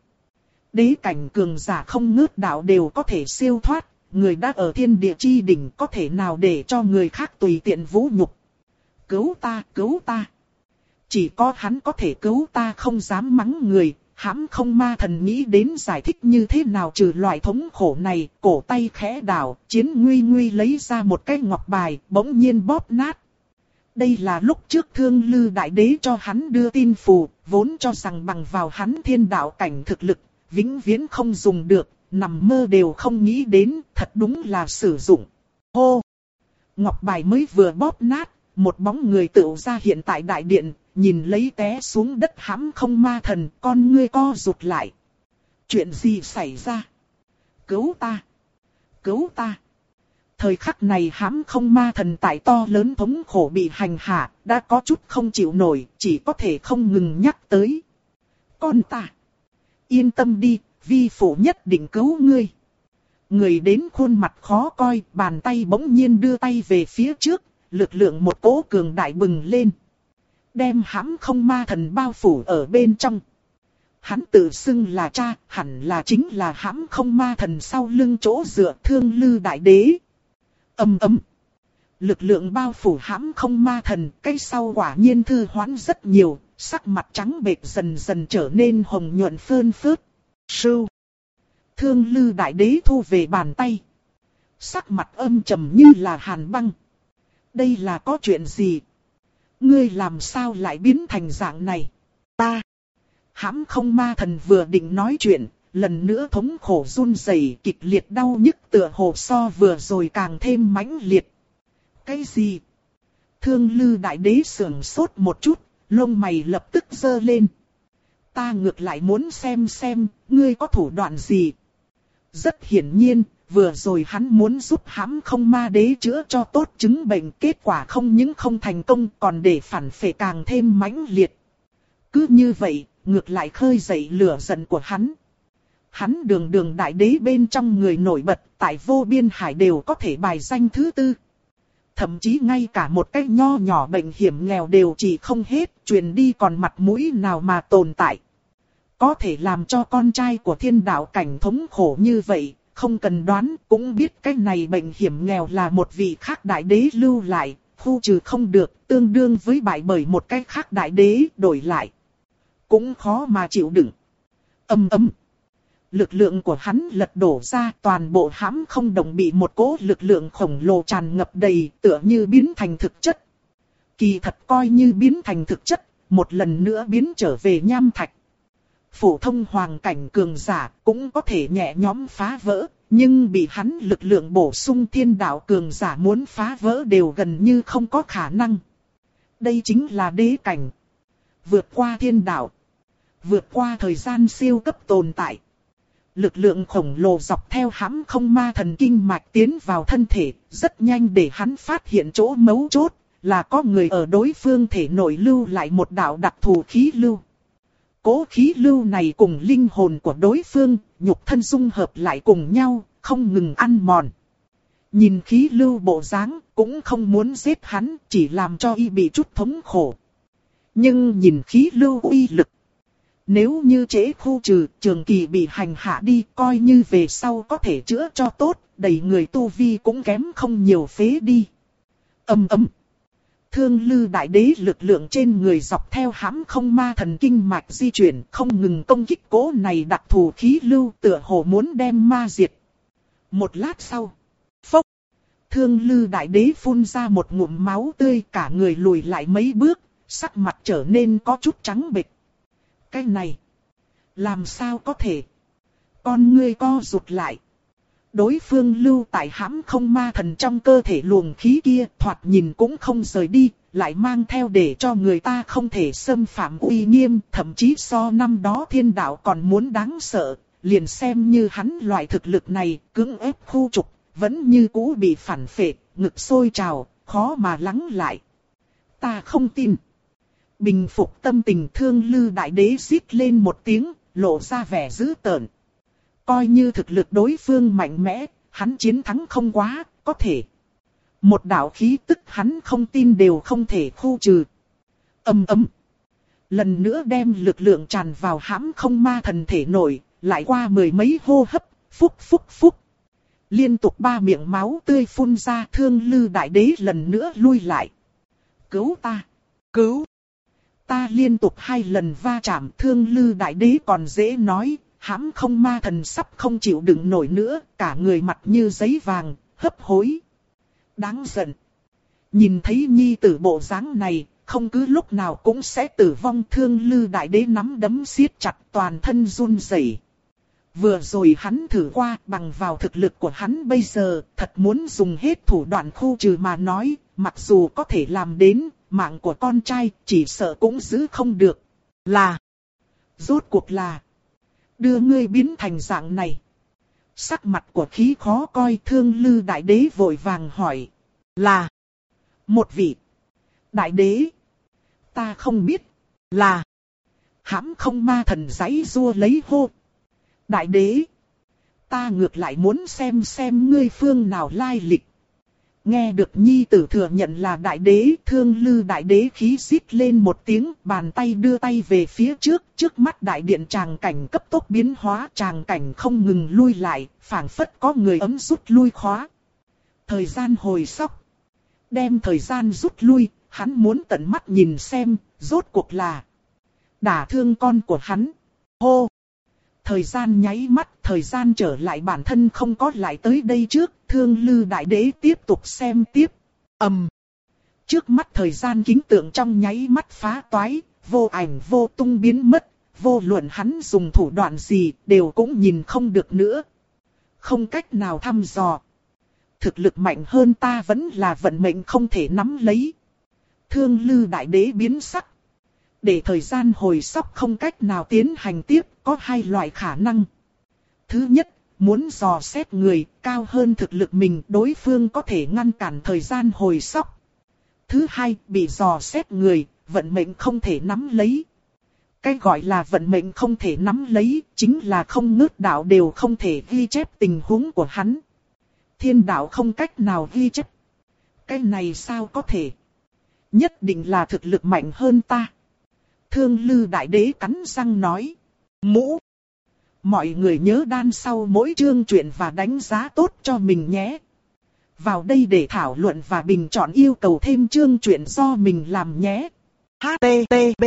Đế cảnh cường giả không ngớt đạo đều có thể siêu thoát, người đã ở thiên địa chi đỉnh có thể nào để cho người khác tùy tiện vũ nhục. Cứu ta, cứu ta. Chỉ có hắn có thể cứu ta, không dám mắng người. Hãm Không Ma Thần nghĩ đến giải thích như thế nào trừ loại thống khổ này, cổ tay khẽ đảo, Chiến Nguy Nguy lấy ra một cái ngọc bài, bỗng nhiên bóp nát. Đây là lúc trước Thương Lư Đại Đế cho hắn đưa tin phù, vốn cho rằng bằng vào hắn thiên đạo cảnh thực lực, vĩnh viễn không dùng được, nằm mơ đều không nghĩ đến, thật đúng là sử dụng. Hô! Ngọc bài mới vừa bóp nát, một bóng người tựu ra hiện tại đại điện, nhìn lấy té xuống đất Hãm Không Ma Thần, con ngươi co rụt lại. Chuyện gì xảy ra? Cứu ta! Cứu ta! Thời khắc này Hãm Không Ma Thần tại to lớn thống khổ bị hành hạ, đã có chút không chịu nổi, chỉ có thể không ngừng nhắc tới. Con ta! Yên tâm đi, vi phụ nhất định cứu ngươi. Người đến khuôn mặt khó coi, bàn tay bỗng nhiên đưa tay về phía trước, lực lượng một cỗ cường đại bừng lên. Đem Hãm Không Ma Thần bao phủ ở bên trong. Hắn tự xưng là cha, hẳn là chính là Hãm Không Ma Thần sau lưng chỗ dựa Thương Lư Đại Đế. Ầm ầm. Lực lượng bao phủ Hãm Không Ma Thần, cái sau quả nhiên thư hoán rất nhiều, sắc mặt trắng bệch dần dần trở nên hồng nhuận phơn phớt. Sưu. Thương Lư Đại Đế thu về bàn tay. Sắc mặt âm trầm như là hàn băng. Đây là có chuyện gì? Ngươi làm sao lại biến thành dạng này? Ta. Hãm Không Ma Thần vừa định nói chuyện, lần nữa thống khổ run rẩy, kịch liệt đau nhức tựa hồ so vừa rồi càng thêm mãnh liệt. Cái gì? Thương Lư Đại Đế sưởng sốt một chút, lông mày lập tức giơ lên. Ta ngược lại muốn xem xem, ngươi có thủ đoạn gì? Rất hiển nhiên, vừa rồi hắn muốn giúp Hãm Không Ma Đế chữa cho tốt chứng bệnh, kết quả không những không thành công còn để phản phệ càng thêm mãnh liệt. Cứ như vậy, ngược lại khơi dậy lửa giận của hắn. Hắn đường đường đại đế bên trong người nổi bật, tại vô biên hải đều có thể bài danh thứ tư. Thậm chí ngay cả một cái nho nhỏ bệnh hiểm nghèo đều chỉ không hết, truyền đi còn mặt mũi nào mà tồn tại. Có thể làm cho con trai của thiên đạo cảnh thống khổ như vậy, không cần đoán cũng biết cái này bệnh hiểm nghèo là một vị khác đại đế lưu lại, khu trừ không được, tương đương với bại bởi một cái khác đại đế đổi lại. Cũng khó mà chịu đựng. Âm ầm. Lực lượng của hắn lật đổ ra, toàn bộ Hãm Không Động bị một cỗ lực lượng khổng lồ tràn ngập đầy, tựa như biến thành thực chất. Kỳ thật coi như biến thành thực chất, một lần nữa biến trở về nham thạch. Phổ thông hoàng cảnh cường giả cũng có thể nhẹ nhõm phá vỡ, nhưng bị hắn lực lượng bổ sung thiên đạo cường giả muốn phá vỡ đều gần như không có khả năng. Đây chính là đế cảnh. Vượt qua thiên đạo. Vượt qua thời gian siêu cấp tồn tại. Lực lượng khổng lồ dọc theo Hãm Không Ma Thần kinh mạch tiến vào thân thể, rất nhanh để hắn phát hiện chỗ mấu chốt, là có người ở đối phương thể nội lưu lại một đạo đặc thù khí lưu. Cố khí lưu này cùng linh hồn của đối phương, nhục thân dung hợp lại cùng nhau, không ngừng ăn mòn. Nhìn khí lưu bộ dáng, cũng không muốn giết hắn, chỉ làm cho y bị chút thống khổ. Nhưng nhìn khí lưu uy lực. Nếu như trễ khu trừ, trường kỳ bị hành hạ đi, coi như về sau có thể chữa cho tốt, đầy người tu vi cũng kém không nhiều phế đi. Âm ầm. Thương Lư Đại Đế lực lượng trên người dọc theo Hãm Không Ma Thần kinh mạch di chuyển, không ngừng công kích cố này đặc thù khí lưu, tựa hồ muốn đem ma diệt. Một lát sau, phốc, Thương Lư Đại Đế phun ra một ngụm máu tươi, cả người lùi lại mấy bước, sắc mặt trở nên có chút trắng bệch. Cái này, làm sao có thể? Con ngươi co rụt lại. Đối phương lưu tại Hãm Không Ma Thần trong cơ thể luồng khí kia, thoạt nhìn cũng không rời đi, lại mang theo để cho người ta không thể xâm phạm uy nghiêm, thậm chí so năm đó thiên đạo còn muốn đáng sợ, liền xem như hắn loại thực lực này, cưỡng ép khu trục, vẫn như cũ bị phản phệ, ngực sôi trào, khó mà lắng lại. Ta không tin. Bình phục tâm tình Thương Lư Đại Đế rít lên một tiếng, lộ ra vẻ dữ tợn. Coi như thực lực đối phương mạnh mẽ, hắn chiến thắng không quá, có thể. Một đạo khí tức hắn không tin đều không thể khu trừ. Ầm ầm. Lần nữa đem lực lượng tràn vào hãm không ma thần thể nội, lại qua mười mấy hô hấp, phúc phúc phúc. Liên tục ba miệng máu tươi phun ra, Thương Lư Đại Đế lần nữa lui lại. Cứu ta! Cứu! Ta liên tục hai lần va chạm, Thương Lư Đại Đế còn dễ nói, hãm không ma thần sắp không chịu đựng nổi nữa, cả người mặt như giấy vàng, hấp hối. Đáng giận. Nhìn thấy nhi tử bộ dáng này, không cứ lúc nào cũng sẽ tử vong, Thương Lư Đại Đế nắm đấm siết chặt, toàn thân run rẩy. Vừa rồi hắn thử qua, bằng vào thực lực của hắn bây giờ, thật muốn dùng hết thủ đoạn khu trừ mà nói, mặc dù có thể làm đến, mạng của con trai chỉ sợ cũng giữ không được. Là, rốt cuộc là, đưa ngươi biến thành dạng này. Sắc mặt của khí khó coi, Thương Lư Đại Đế vội vàng hỏi. Là, một vị Đại Đế. Ta không biết. Là, hãm không ma thần giãy giụa lấy hô. Đại Đế, ta ngược lại muốn xem xem ngươi phương nào lai lịch. Nghe được nhi tử thừa nhận là Đại Đế, Thương Lư Đại Đế khí xít lên một tiếng, bàn tay đưa tay về phía trước, trước mắt đại điện tràng cảnh cấp tốc biến hóa, tràng cảnh không ngừng lui lại, phảng phất có người ấm rút lui khóa. Thời gian hồi sóc. Đem thời gian rút lui, hắn muốn tận mắt nhìn xem, rốt cuộc là đả thương con của hắn. Hô! Thời gian nháy mắt, thời gian trở lại bản thân không có lại tới đây trước, Thương Lư Đại Đế tiếp tục xem tiếp. Ầm. Um. Trước mắt thời gian kính tượng trong nháy mắt phá toái, vô ảnh vô tung biến mất, vô luận hắn dùng thủ đoạn gì, đều cũng nhìn không được nữa. Không cách nào thăm dò. Thực lực mạnh hơn ta vẫn là vận mệnh không thể nắm lấy. Thương Lư Đại Đế biến sắc. Để thời gian hồi sóc không cách nào tiến hành tiếp, có hai loại khả năng. Thứ nhất, muốn dò xét người cao hơn thực lực mình, đối phương có thể ngăn cản thời gian hồi sóc. Thứ hai, bị dò xét người, vận mệnh không thể nắm lấy. Cái gọi là vận mệnh không thể nắm lấy, chính là không ngớt đạo đều không thể ghi chép tình huống của hắn. Thiên đạo không cách nào ghi chép. Cái này sao có thể? Nhất định là thực lực mạnh hơn ta. Thương Lư Đại Đế cắn răng nói. Mũ. Mọi người nhớ đan sau mỗi chương truyện và đánh giá tốt cho mình nhé. Vào đây để thảo luận và bình chọn yêu cầu thêm chương truyện do mình làm nhé. H T T P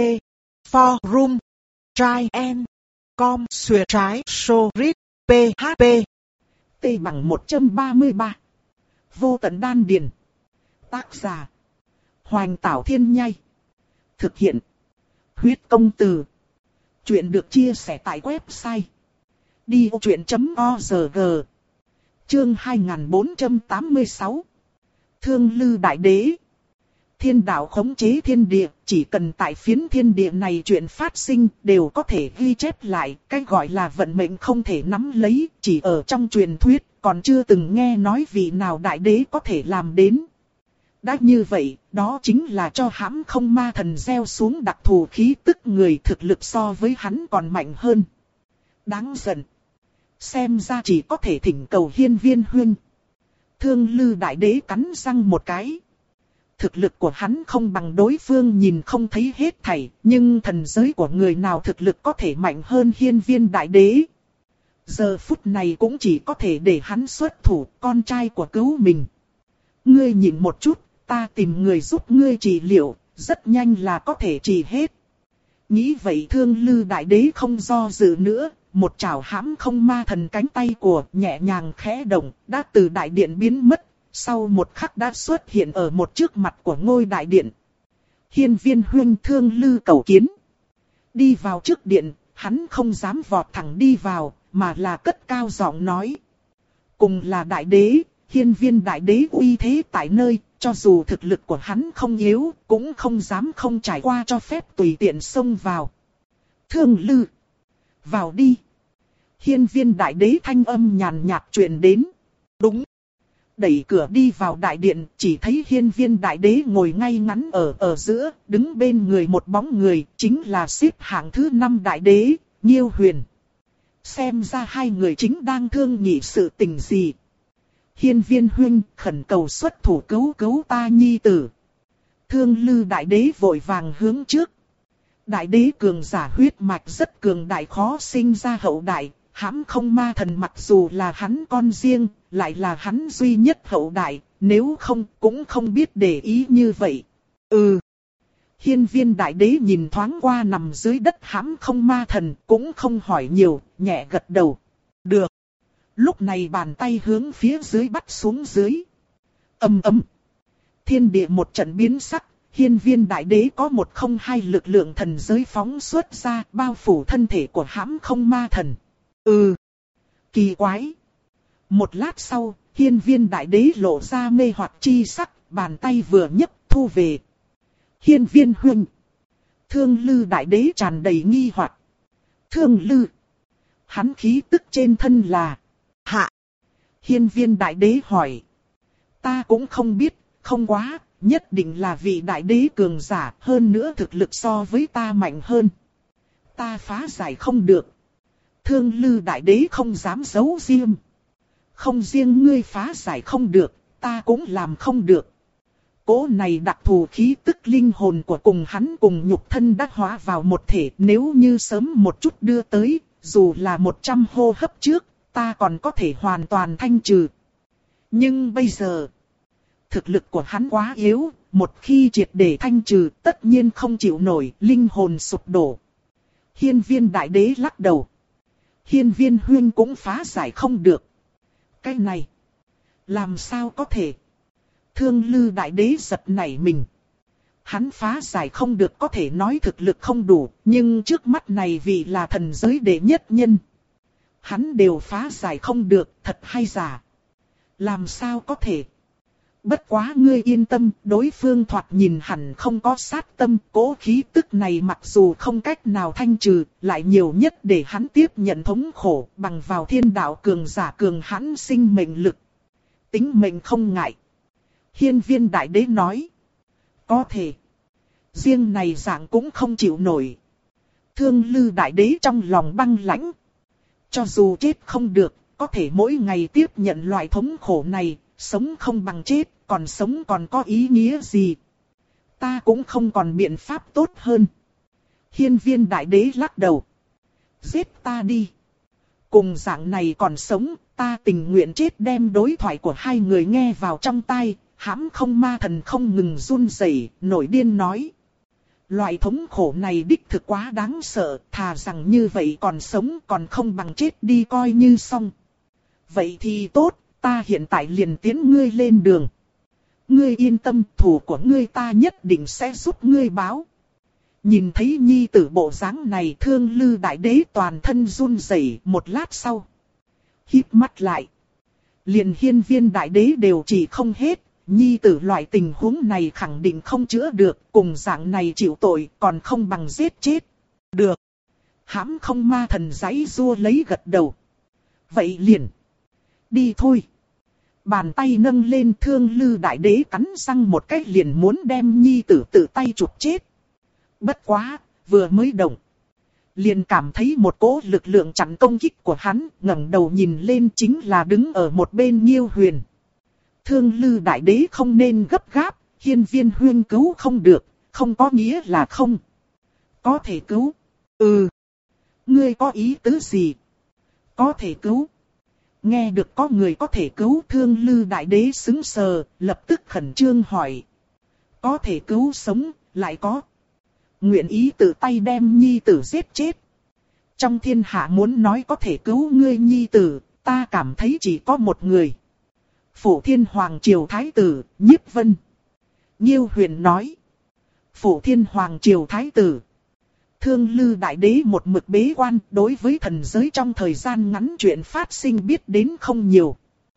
Forum Try and Com Xuyệt trái So Read P H P T bằng một trăm ba mươi ba. Vô tận đan điền. Tác giả Hoành Tảo Thiên Nhai. Thực hiện Huyết Công Từ. Chuyện được chia sẻ tại website đi ô chuyện chấm org. Chương hai nghìn bốn trăm tám mươi sáu. Thương Lư Đại Đế. Thiên đạo khống chế thiên địa, chỉ cần tại phiến thiên địa này chuyện phát sinh đều có thể ghi chép lại, cái gọi là vận mệnh không thể nắm lấy, chỉ ở trong truyền thuyết, còn chưa từng nghe nói vị nào đại đế có thể làm đến. Đã như vậy, đó chính là cho hãm không ma thần gieo xuống đặc thù khí tức, người thực lực so với hắn còn mạnh hơn. Đáng giận. Xem ra chỉ có thể thỉnh cầu Hiên Viên huynh. Thương Lư Đại Đế cắn răng một cái. Thực lực của hắn không bằng đối phương nhìn không thấy hết thảy, nhưng thần giới của người nào thực lực có thể mạnh hơn Hiên Viên Đại Đế. Giờ phút này cũng chỉ có thể để hắn xuất thủ, con trai của cứu mình. Ngươi nhìn một chút, ta tìm người giúp ngươi trị liệu, rất nhanh là có thể trị hết. Nghĩ vậy Thương Lư Đại Đế không do dự nữa, một chảo hãm không ma thần cánh tay của nhẹ nhàng khẽ động, đã từ đại điện biến mất, sau một khắc đã xuất hiện ở một trước mặt của ngôi đại điện. Hiên Viên huynh, Thương Lư cầu kiến. Đi vào trước điện, hắn không dám vọt thẳng đi vào, mà là cất cao giọng nói. Cùng là đại đế, Hiên Viên Đại Đế uy thế tại nơi, cho dù thực lực của hắn không yếu, cũng không dám không trải qua cho phép tùy tiện xông vào. Thương Lư, vào đi. Hiên Viên Đại Đế thanh âm nhàn nhạt truyền đến. Đúng. đẩy cửa đi vào đại điện, chỉ thấy Hiên Viên Đại Đế ngồi ngay ngắn ở ở giữa, đứng bên người một bóng người, chính là xếp hạng thứ năm Đại Đế, Nhiêu Huyền. Xem ra hai người chính đang thương nghị sự tình gì. Hiên Viên huynh, khẩn cầu xuất thủ cứu cứu ta nhi tử. Thương Lư Đại Đế vội vàng hướng trước. Đại Đế cường giả huyết mạch rất cường đại, khó sinh ra hậu đại. Hãm Không Ma Thần mặc dù là hắn con riêng, lại là hắn duy nhất hậu đại, nếu không cũng không biết để ý như vậy. Ừ. Hiên Viên Đại Đế nhìn thoáng qua nằm dưới đất Hãm Không Ma Thần, cũng không hỏi nhiều, nhẹ gật đầu. Được. Lúc này bàn tay hướng phía dưới bắt xuống dưới. Ầm ầm. Thiên địa một trận biến sắc, Hiên Viên Đại Đế có một không hai lực lượng thần giới phóng xuất ra, bao phủ thân thể của Hãm Không Ma Thần. Ừ. Kỳ quái. Một lát sau, Hiên Viên Đại Đế lộ ra mê hoặc chi sắc, bàn tay vừa nhấc thu về. Hiên Viên huynh. Thương Lư Đại Đế tràn đầy nghi hoặc. Thương Lư. Hắn khí tức trên thân là. Hạ. Hiên Viên Đại Đế hỏi. Ta cũng không biết, không quá, nhất định là vị Đại Đế cường giả, hơn nữa thực lực so với ta mạnh hơn. Ta phá giải không được. Thương Lư Đại Đế không dám giấu riêng. Không riêng ngươi phá giải không được, ta cũng làm không được. Cỗ này đặc thù khí tức linh hồn của cùng hắn cùng nhục thân đã hóa vào một thể. Nếu như sớm một chút đưa tới, dù là một trăm hô hấp trước, ta còn có thể hoàn toàn thanh trừ. Nhưng bây giờ, thực lực của hắn quá yếu, một khi triệt để thanh trừ tất nhiên không chịu nổi, linh hồn sụp đổ. Hiên Viên Đại Đế lắc đầu. Hiên Viên huynh cũng phá giải không được. Cái này, làm sao có thể? Thương Lư Đại Đế giật nảy mình. Hắn phá giải không được có thể nói thực lực không đủ, nhưng trước mắt này vì là thần giới đệ nhất nhân. Hắn đều phá giải không được, thật hay giả? Làm sao có thể? Bất quá ngươi yên tâm, đối phương thoạt nhìn hẳn không có sát tâm, cố khí tức này mặc dù không cách nào thanh trừ, lại nhiều nhất để hắn tiếp nhận thống khổ, bằng vào thiên đạo cường giả cường hãn sinh mệnh lực. Tính mệnh không ngại. Hiên Viên Đại Đế nói. Có thể. Riêng này dạng cũng không chịu nổi. Thương Lư Đại Đế trong lòng băng lãnh. Cho dù chết không được, có thể mỗi ngày tiếp nhận loại thống khổ này, sống không bằng chết, còn sống còn có ý nghĩa gì? Ta cũng không còn biện pháp tốt hơn. Hiên Viên Đại Đế lắc đầu. Giết ta đi. Cùng dạng này còn sống, ta tình nguyện chết. Đem đối thoại của hai người nghe vào trong tai, Hãm Không Ma Thần không ngừng run rẩy, nổi điên nói. Loại thống khổ này đích thực quá đáng sợ, thà rằng như vậy còn sống còn không bằng chết đi coi như xong. Vậy thì tốt, ta hiện tại liền tiến ngươi lên đường. Ngươi yên tâm, thủ của ngươi ta nhất định sẽ giúp ngươi báo. Nhìn thấy nhi tử bộ dáng này, Thương Lư Đại Đế toàn thân run rẩy. Một lát sau, híp mắt lại. Liền Hiên Viên Đại Đế đều chỉ không hết. Nhi tử loại tình huống này khẳng định không chữa được, cùng dạng này chịu tội còn không bằng giết chết. Được. Hãm Không Ma Thần giãy giụa lấy gật đầu. Vậy liền. Đi thôi. Bàn tay nâng lên, Thương Lư Đại Đế cắn răng một cái liền muốn đem nhi tử tự tay chụp chết. Bất quá, vừa mới động. Liền cảm thấy một cỗ lực lượng chặn công kích của hắn, ngẩng đầu nhìn lên chính là đứng ở một bên Nhiêu Huyền. Thương Lư Đại Đế không nên gấp gáp, Hiên Viên huynh cứu không được, không có nghĩa là không. Có thể cứu. Ừ. Ngươi có ý tứ gì? Có thể cứu. Nghe được có người có thể cứu, Thương Lư Đại Đế sững sờ, lập tức khẩn trương hỏi. Có thể cứu sống, lại có. Nguyện ý tự tay đem nhi tử giết chết. Trong thiên hạ muốn nói có thể cứu ngươi nhi tử, ta cảm thấy chỉ có một người. Phổ Thiên Hoàng Triều Thái tử, Nhiếp Vân. Nhiêu Huyền nói. Phổ Thiên Hoàng Triều Thái tử. Thương Lư Đại Đế một mực bế quan, đối với thần giới trong thời gian ngắn chuyện phát sinh biết đến không nhiều.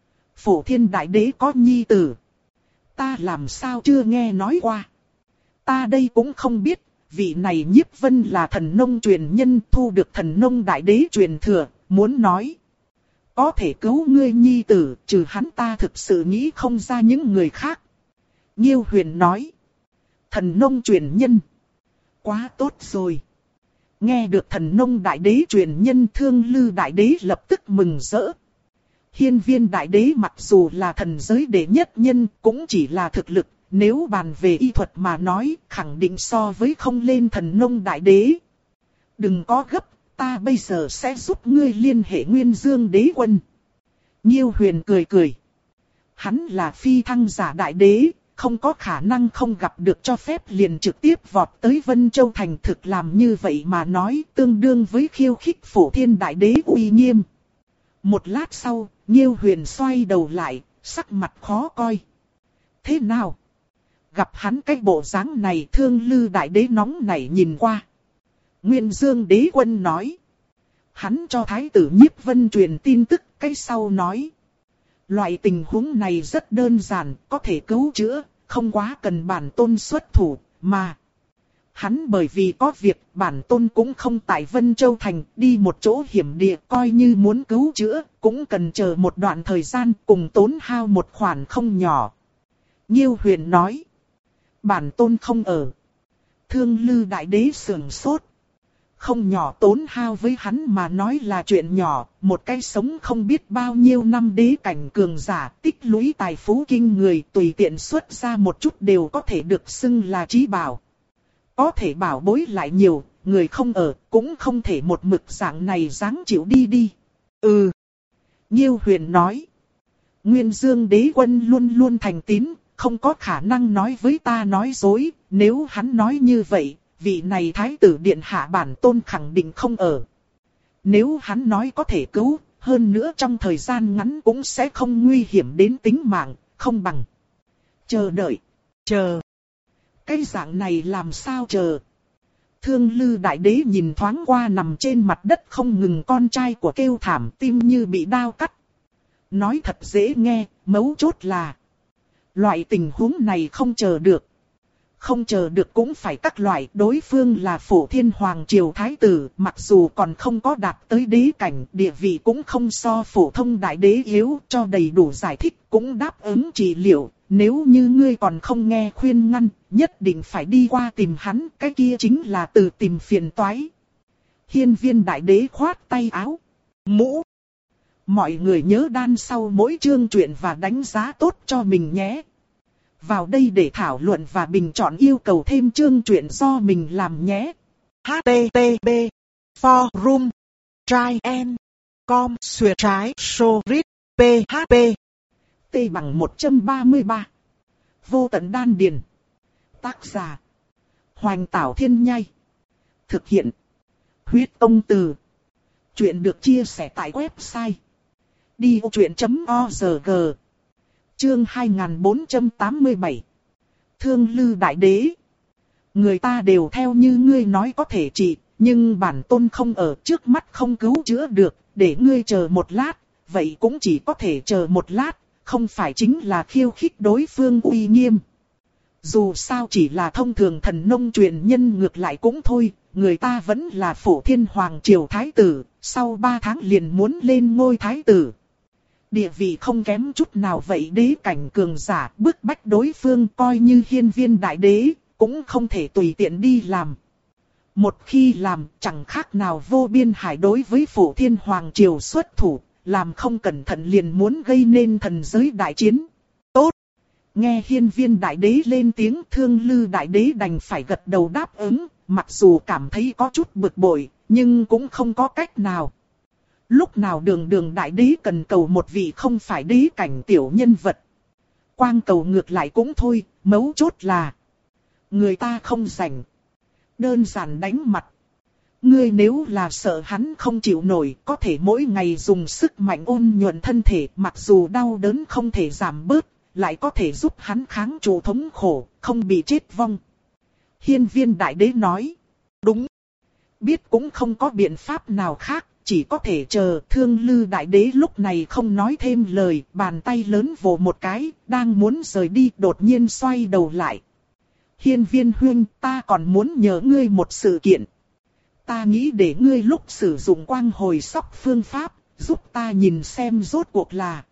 Phổ Thiên Đại Đế có nhi tử. Ta làm sao chưa nghe nói qua. Ta đây cũng không biết, vị này Nhiếp Vân là thần nông truyền nhân, thu được thần nông Đại Đế truyền thừa, muốn nói. có thể cứu ngươi nhi tử, trừ hắn ta thực sự nghĩ không ra những người khác. Nhiêu Huyền nói. Thần nông truyền nhân. Quá tốt rồi. Nghe được thần nông đại đế truyền nhân, Thương Lư đại đế lập tức mừng rỡ. Hiên Viên đại đế mặc dù là thần giới đệ nhất nhân, cũng chỉ là thực lực, nếu bàn về y thuật mà nói, khẳng định so với không lên thần nông đại đế. Đừng có gấp, ta bây giờ sẽ giúp ngươi liên hệ Nguyên Dương đế quân. Nhiêu Huyền cười cười. Hắn là phi thăng giả đại đế, không có khả năng không gặp được cho phép liền trực tiếp vọt tới Vân Châu thành, thực làm như vậy mà nói tương đương với khiêu khích Phổ Thiên đại đế uy nghiêm. Một lát sau, Nhiêu Huyền xoay đầu lại, sắc mặt khó coi. Thế nào? Gặp hắn cái bộ dáng này, Thương Lư đại đế nóng nảy nhìn qua. Nguyên Dương đế quân nói. Hắn cho thái tử Nhiếp Vân truyền tin tức, cái sau nói. Loại tình huống này rất đơn giản, có thể cứu chữa, không quá cần bản tôn xuất thủ, mà. Hắn bởi vì có việc, bản tôn cũng không tại Vân Châu Thành, đi một chỗ hiểm địa, coi như muốn cứu chữa, cũng cần chờ một đoạn thời gian, cùng tốn hao một khoản không nhỏ. Nhiêu Huyền nói. Bản tôn không ở. Thương Lư đại đế sườn sốt. Không nhỏ tốn hao với hắn mà nói là chuyện nhỏ, một cái sống không biết bao nhiêu năm đế cảnh cường giả, tích lũy tài phú kinh người, tùy tiện xuất ra một chút đều có thể được xưng là trí bảo. Có thể bảo bối lại nhiều, người không ở, cũng không thể một mực dạng này dáng chịu đi đi. Ừ. Nhiêu Huyền nói. Nguyên Dương đế quân luôn luôn thành tín, không có khả năng nói với ta nói dối, nếu hắn nói như vậy, vị này thái tử điện hạ bản tôn khẳng định không ở. Nếu hắn nói có thể cứu, hơn nữa trong thời gian ngắn cũng sẽ không nguy hiểm đến tính mạng, không bằng chờ đợi, chờ. Cái dạng này làm sao chờ? Thương Lư đại đế nhìn thoáng qua nằm trên mặt đất không ngừng con trai của kêu thảm, tim như bị đao cắt. Nói thật dễ nghe, mấu chốt là loại tình huống này không chờ được. Không chờ được cũng phải các loại, đối phương là Phổ Thiên Hoàng Triều Thái tử, mặc dù còn không có đạt tới đế cảnh, địa vị cũng không so phổ thông đại đế yếu, cho đầy đủ giải thích cũng đáp ứng trị liệu. Nếu như ngươi còn không nghe khuyên ngăn, nhất định phải đi qua tìm hắn, cái kia chính là từ tìm phiền toái. Hiên Viên đại đế khoát tay áo. Mũ. Mọi người nhớ đan sau mỗi chương truyện và đánh giá tốt cho mình nhé. Vào đây để thảo luận và bình chọn yêu cầu thêm chương truyện do mình làm nhé. H T T P Forum Try and Com Xuyệt trái Sorit P H P T bằng một trăm ba mươi ba. Vô tận đan điền. Tác giả Hoành Tảo Thiên Nhai. Thực hiện Huyết Tông Từ. Chuyện được chia sẻ tại website đi ô chuyện chấm org. Chương hai nghìn bốn trăm tám mươi bảy. Thương Lư đại đế. Người ta đều theo như ngươi nói có thể trị, nhưng bản tôn không ở, trước mắt không cứu chữa được, để ngươi chờ một lát, vậy cũng chỉ có thể chờ một lát, không phải chính là khiêu khích đối phương uy nghiêm. Dù sao chỉ là thông thường thần nông truyền nhân ngược lại cũng thôi, người ta vẫn là Phổ Thiên Hoàng Triều Thái tử, sau ba tháng liền muốn lên ngôi Thái tử. Địa vị không kém chút nào vậy, đế cảnh cường giả bức bách đối phương, coi như Hiên Viên đại đế, cũng không thể tùy tiện đi làm. Một khi làm, chẳng khác nào vô biên hải đối với Phổ Thiên Hoàng Triều xuất thủ, làm không cẩn thận liền muốn gây nên thần giới đại chiến. Tốt! Nghe Hiên Viên đại đế lên tiếng, Thương Lư đại đế đành phải gật đầu đáp ứng, mặc dù cảm thấy có chút bực bội, nhưng cũng không có cách nào. Lúc nào đường đường đại đế cần cầu một vị không phải đế cảnh tiểu nhân vật. Quang cầu ngược lại cũng thôi, mấu chốt là người ta không rảnh. Đơn giản đánh mặt. Ngươi nếu là sợ hắn không chịu nổi, có thể mỗi ngày dùng sức mạnh ôn nhuận thân thể, mặc dù đau đớn không thể giảm bớt, lại có thể giúp hắn kháng trụ thống khổ, không bị chết vong. Hiên Viên đại đế nói. Đúng. Biết cũng không có biện pháp nào khác, chỉ có thể chờ. Thương Lư đại đế lúc này không nói thêm lời, bàn tay lớn vồ một cái, đang muốn rời đi, đột nhiên xoay đầu lại. Hiên Viên huynh, ta còn muốn nhờ ngươi một sự kiện. Ta nghĩ để ngươi lúc sử dụng quang hồi sóc phương pháp, Giúp ta nhìn xem rốt cuộc là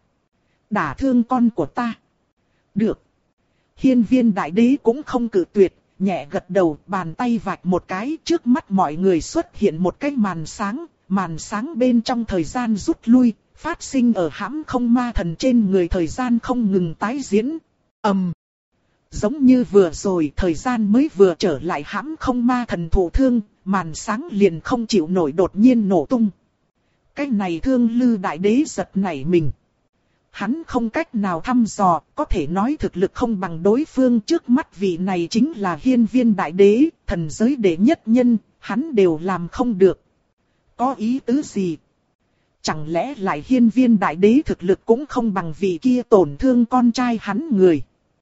đả thương con của ta. Được. Hiên Viên Đại Đế cũng không cự tuyệt, nhẹ gật đầu, bàn tay vạch một cái, trước mắt mọi người xuất hiện một cái màn sáng, màn sáng bên trong thời gian rút lui, phát sinh ở hãm không ma thần trên người, thời gian không ngừng tái diễn. ầm, um, giống như vừa rồi thời gian mới vừa trở lại hãm không ma thần thụ thương, màn sáng liền không chịu nổi đột nhiên nổ tung. Cái này Thương Lư Đại Đế giật nảy mình. Hắn không cách nào thăm dò, có thể nói thực lực không bằng đối phương, trước mắt vị này chính là Hiên Viên Đại Đế, thần giới đệ nhất nhân, hắn đều làm không được. Có ý tứ gì? Chẳng lẽ lại Hiên Viên Đại Đế thực lực cũng không bằng vị kia tổn thương con trai hắn người?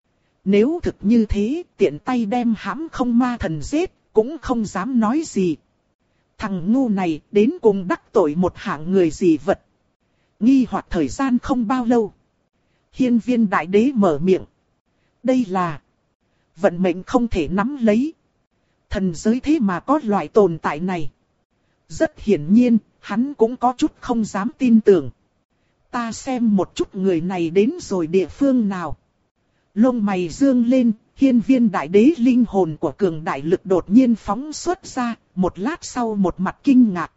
Nếu thực như thế, tiện tay đem hãm không ma thần giết, cũng không dám nói gì. Thằng ngu này đến cùng đắc tội một hạng người gì vật. Nghi hoặc thời gian không bao lâu. Hiên Viên Đại Đế mở miệng. Đây là vận mệnh không thể nắm lấy. Thần giới thế mà có loại tồn tại này. Rất hiển nhiên, hắn cũng có chút không dám tin tưởng. Ta xem một chút người này đến rồi địa phương nào. Lông mày dương lên, Hiên Viên Đại Đế linh hồn của cường đại lực đột nhiên phóng xuất ra, một lát sau một mặt kinh ngạc.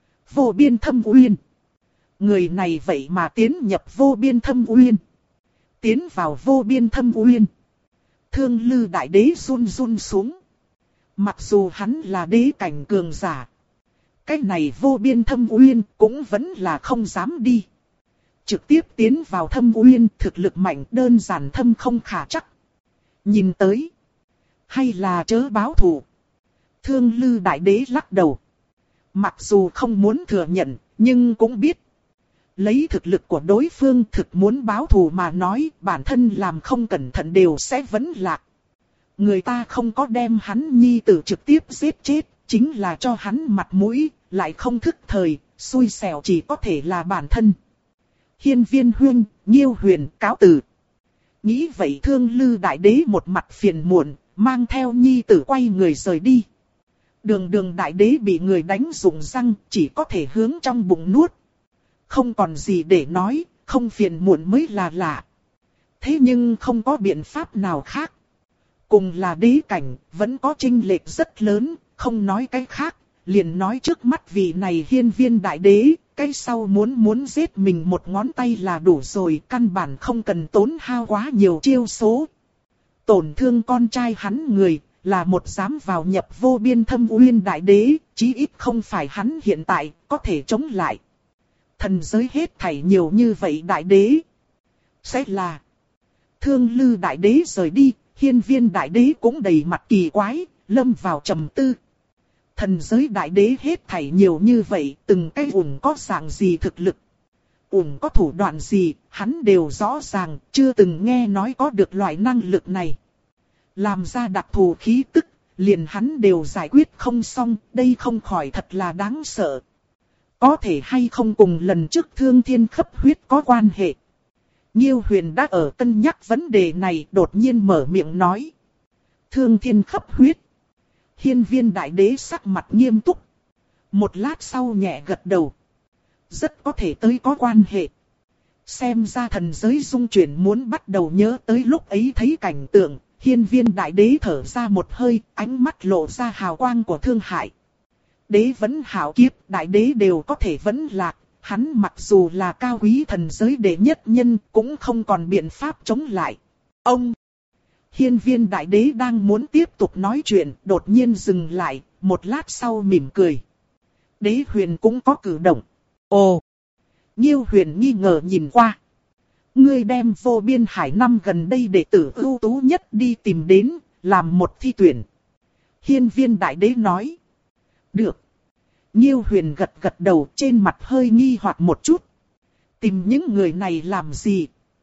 Vô biên thâm uyên. Người này vậy mà tiến nhập vô biên thâm uyên. Tiến vào vô biên thâm uyên. Thương Lư Đại Đế run run xuống. Mặc dù hắn là đế cảnh cường giả, cái này vô biên thâm uyên cũng vẫn là không dám đi. Trực tiếp tiến vào thâm uyên, thực lực mạnh đơn giản thâm không khả chắc. Nhìn tới, hay là chớ báo thù. Thương Lư Đại Đế lắc đầu. Mặc dù không muốn thừa nhận, nhưng cũng biết. Lấy thực lực của đối phương thực muốn báo thù mà nói, bản thân làm không cẩn thận đều sẽ vấn lạc. Người ta không có đem hắn nhi tử trực tiếp giết chết, chính là cho hắn mặt mũi, lại không thức thời, xui xẻo chỉ có thể là bản thân. Hiên Viên huynh, Nhiêu Huyền cáo từ. Nghĩ vậy Thương Lư Đại Đế một mặt phiền muộn, mang theo nhi tử quay người rời đi. Đường Đường Đại Đế bị người đánh rụng răng, chỉ có thể hướng trong bụng nuốt. Không còn gì để nói, không phiền muộn mới là lạ. Thế nhưng không có biện pháp nào khác. Cùng là đế cảnh, vẫn có chênh lệch rất lớn, không nói cái khác, liền nói trước mắt vị này Hiên Viên Đại Đế, cái sau muốn muốn giết mình một ngón tay là đủ rồi, căn bản không cần tốn hao quá nhiều chiêu số. Tổn thương con trai hắn người, là một dám vào nhập vô biên thâm uyên Đại Đế, chí ít không phải hắn hiện tại, có thể chống lại. Thần giới hết thảy nhiều như vậy Đại Đế. Sẽ là Thương Lư Đại Đế rời đi, Hiên Viên Đại Đế cũng đầy mặt kỳ quái, lâm vào trầm tư. Thần giới Đại Đế hết thảy nhiều như vậy, từng cái ủng có dạng gì thực lực, ủng có thủ đoạn gì, hắn đều rõ ràng, chưa từng nghe nói có được loại năng lực này. Làm ra đặc thù khí tức, liền hắn đều giải quyết không xong, đây không khỏi thật là đáng sợ. Có thể hay không cùng lần trước Thương Thiên khắp huyết có quan hệ? Nhiêu Huyền đã ở cân nhắc vấn đề này, đột nhiên mở miệng nói. Thương Thiên khắp huyết. Hiên Viên Đại Đế sắc mặt nghiêm túc. Một lát sau nhẹ gật đầu. Rất có thể tới có quan hệ. Xem ra thần giới dung chuyển muốn bắt đầu nhớ tới lúc ấy thấy cảnh tượng. Hiên Viên Đại Đế thở ra một hơi, ánh mắt lộ ra hào quang của thương hại. Đế vẫn hảo kiếp, Đại Đế đều có thể vẫn lạc. Hắn mặc dù là cao quý thần giới đệ nhất nhân, cũng không còn biện pháp chống lại. Ông! Hiên Viên Đại Đế đang muốn tiếp tục nói chuyện, đột nhiên dừng lại, một lát sau mỉm cười. Đế Huyền cũng có cử động. Ồ! Nhiêu Huyền nghi ngờ nhìn qua. Ngươi đem vô biên hải năm gần đây đệ tử ưu tú nhất đi tìm đến, làm một thi tuyển. Hiên Viên Đại Đế nói. Được. Nhiêu Huyền gật gật đầu, trên mặt hơi nghi hoặc một chút. Tìm những người này làm gì?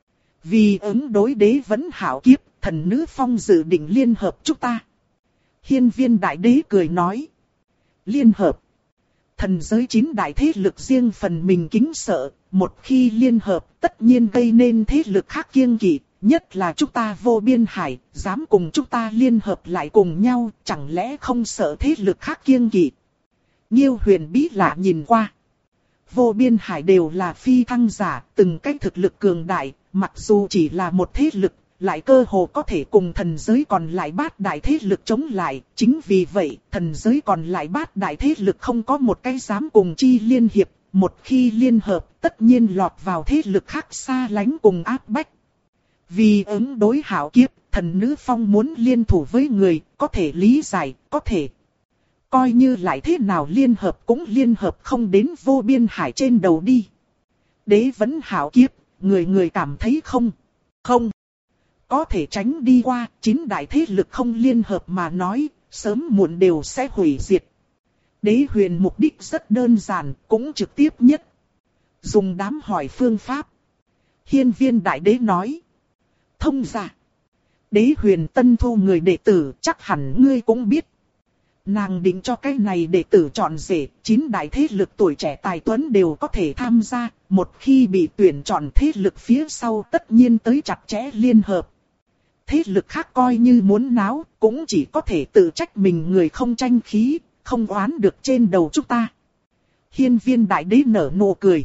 Vì ứng đối đế vẫn hảo kiếp, thần nữ phong dự định liên hợp chúng ta. Hiên Viên Đại Đế cười nói. Liên hợp. Thần giới chín đại thế lực riêng phần mình kính sợ, một khi liên hợp tất nhiên gây nên thế lực khác kiêng kỵ, nhất là chúng ta vô biên hải, dám cùng chúng ta liên hợp lại cùng nhau, chẳng lẽ không sợ thế lực khác kiêng kỵ? Nhiêu Huyền bí lạ nhìn qua. vô biên hải đều là phi thăng giả, từng cái thực lực cường đại, mặc dù chỉ là một thế lực, lại cơ hồ có thể cùng thần giới còn lại bát đại thế lực chống lại. Chính vì vậy, thần giới còn lại bát đại thế lực không có một cái dám cùng chi liên hiệp, một khi liên hợp tất nhiên lọt vào thế lực khác xa lánh cùng áp bách. Vì ứng đối hạo kiếp, thần nữ phong muốn liên thủ với người, có thể lý giải, có thể. Coi như lại thế nào liên hợp cũng liên hợp không đến vô biên hải trên đầu đi. Đế vẫn hạo kiếp, người người cảm thấy không, không. Có thể tránh đi qua, chín đại thế lực không liên hợp mà nói, sớm muộn đều sẽ hủy diệt. Đế huyền mục đích rất đơn giản, cũng trực tiếp nhất. Dùng đám hỏi phương pháp. Hiên viên đại đế nói. Thông ra. Đế huyền tân thu người đệ tử, chắc hẳn ngươi cũng biết. Nàng định cho cái này đệ tử chọn rể, chín đại thế lực tuổi trẻ tài tuấn đều có thể tham gia. Một khi bị tuyển chọn thế lực phía sau tất nhiên tới chặt chẽ liên hợp. Thế lực khác coi như muốn náo, cũng chỉ có thể tự trách mình người không tranh khí, không oán được trên đầu chúng ta. Hiên viên đại đế nở nụ cười.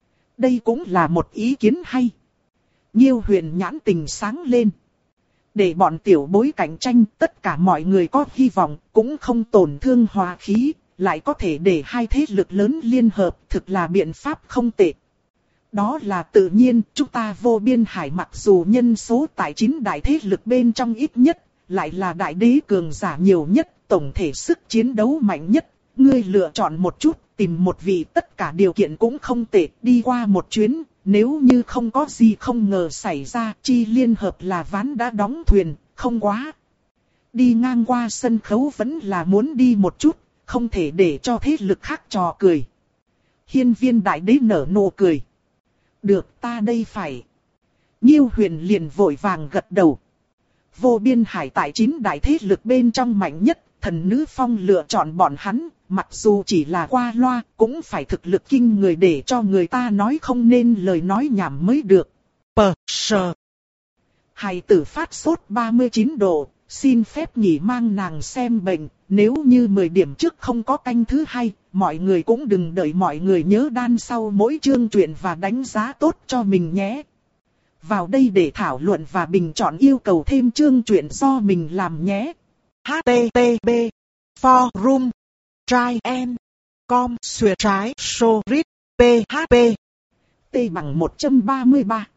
Đây cũng là một ý kiến hay. Nhiêu huyền nhãn tình sáng lên. Để bọn tiểu bối cạnh tranh, tất cả mọi người có hy vọng, cũng không tổn thương hòa khí, lại có thể để hai thế lực lớn liên hợp, thực là biện pháp không tệ. Đó là tự nhiên, chúng ta vô biên hải mặc dù nhân số tại chín đại thế lực bên trong ít nhất, lại là đại đế cường giả nhiều nhất, tổng thể sức chiến đấu mạnh nhất. Ngươi lựa chọn một chút, tìm một vị tất cả điều kiện cũng không tệ, đi qua một chuyến, nếu như không có gì không ngờ xảy ra, chi liên hợp là ván đã đóng thuyền, không quá. Đi ngang qua sân khấu vẫn là muốn đi một chút, không thể để cho thế lực khác trò cười. Hiên viên đại đế nở nụ cười. Được, ta đây phải. Nhiêu huyền liền vội vàng gật đầu. Vô biên hải tại chín đại thế lực bên trong mạnh nhất, thần nữ phong lựa chọn bọn hắn, mặc dù chỉ là qua loa, cũng phải thực lực kinh người để cho người ta nói không nên lời nói nhảm mới được. Pờ, sờ. Hài tử phát sốt ba mươi chín độ, xin phép nghỉ mang nàng xem bệnh, nếu như mười điểm trước không có canh thứ hai, mọi người cũng đừng đợi mọi người nhớ đan sau mỗi chương truyện và đánh giá tốt cho mình nhé. Vào đây để thảo luận và bình chọn yêu cầu thêm chương truyện do mình làm nhé. H T T P Forum Try and Com Xuyệt trái So Read P H P T bằng một trăm ba mươi ba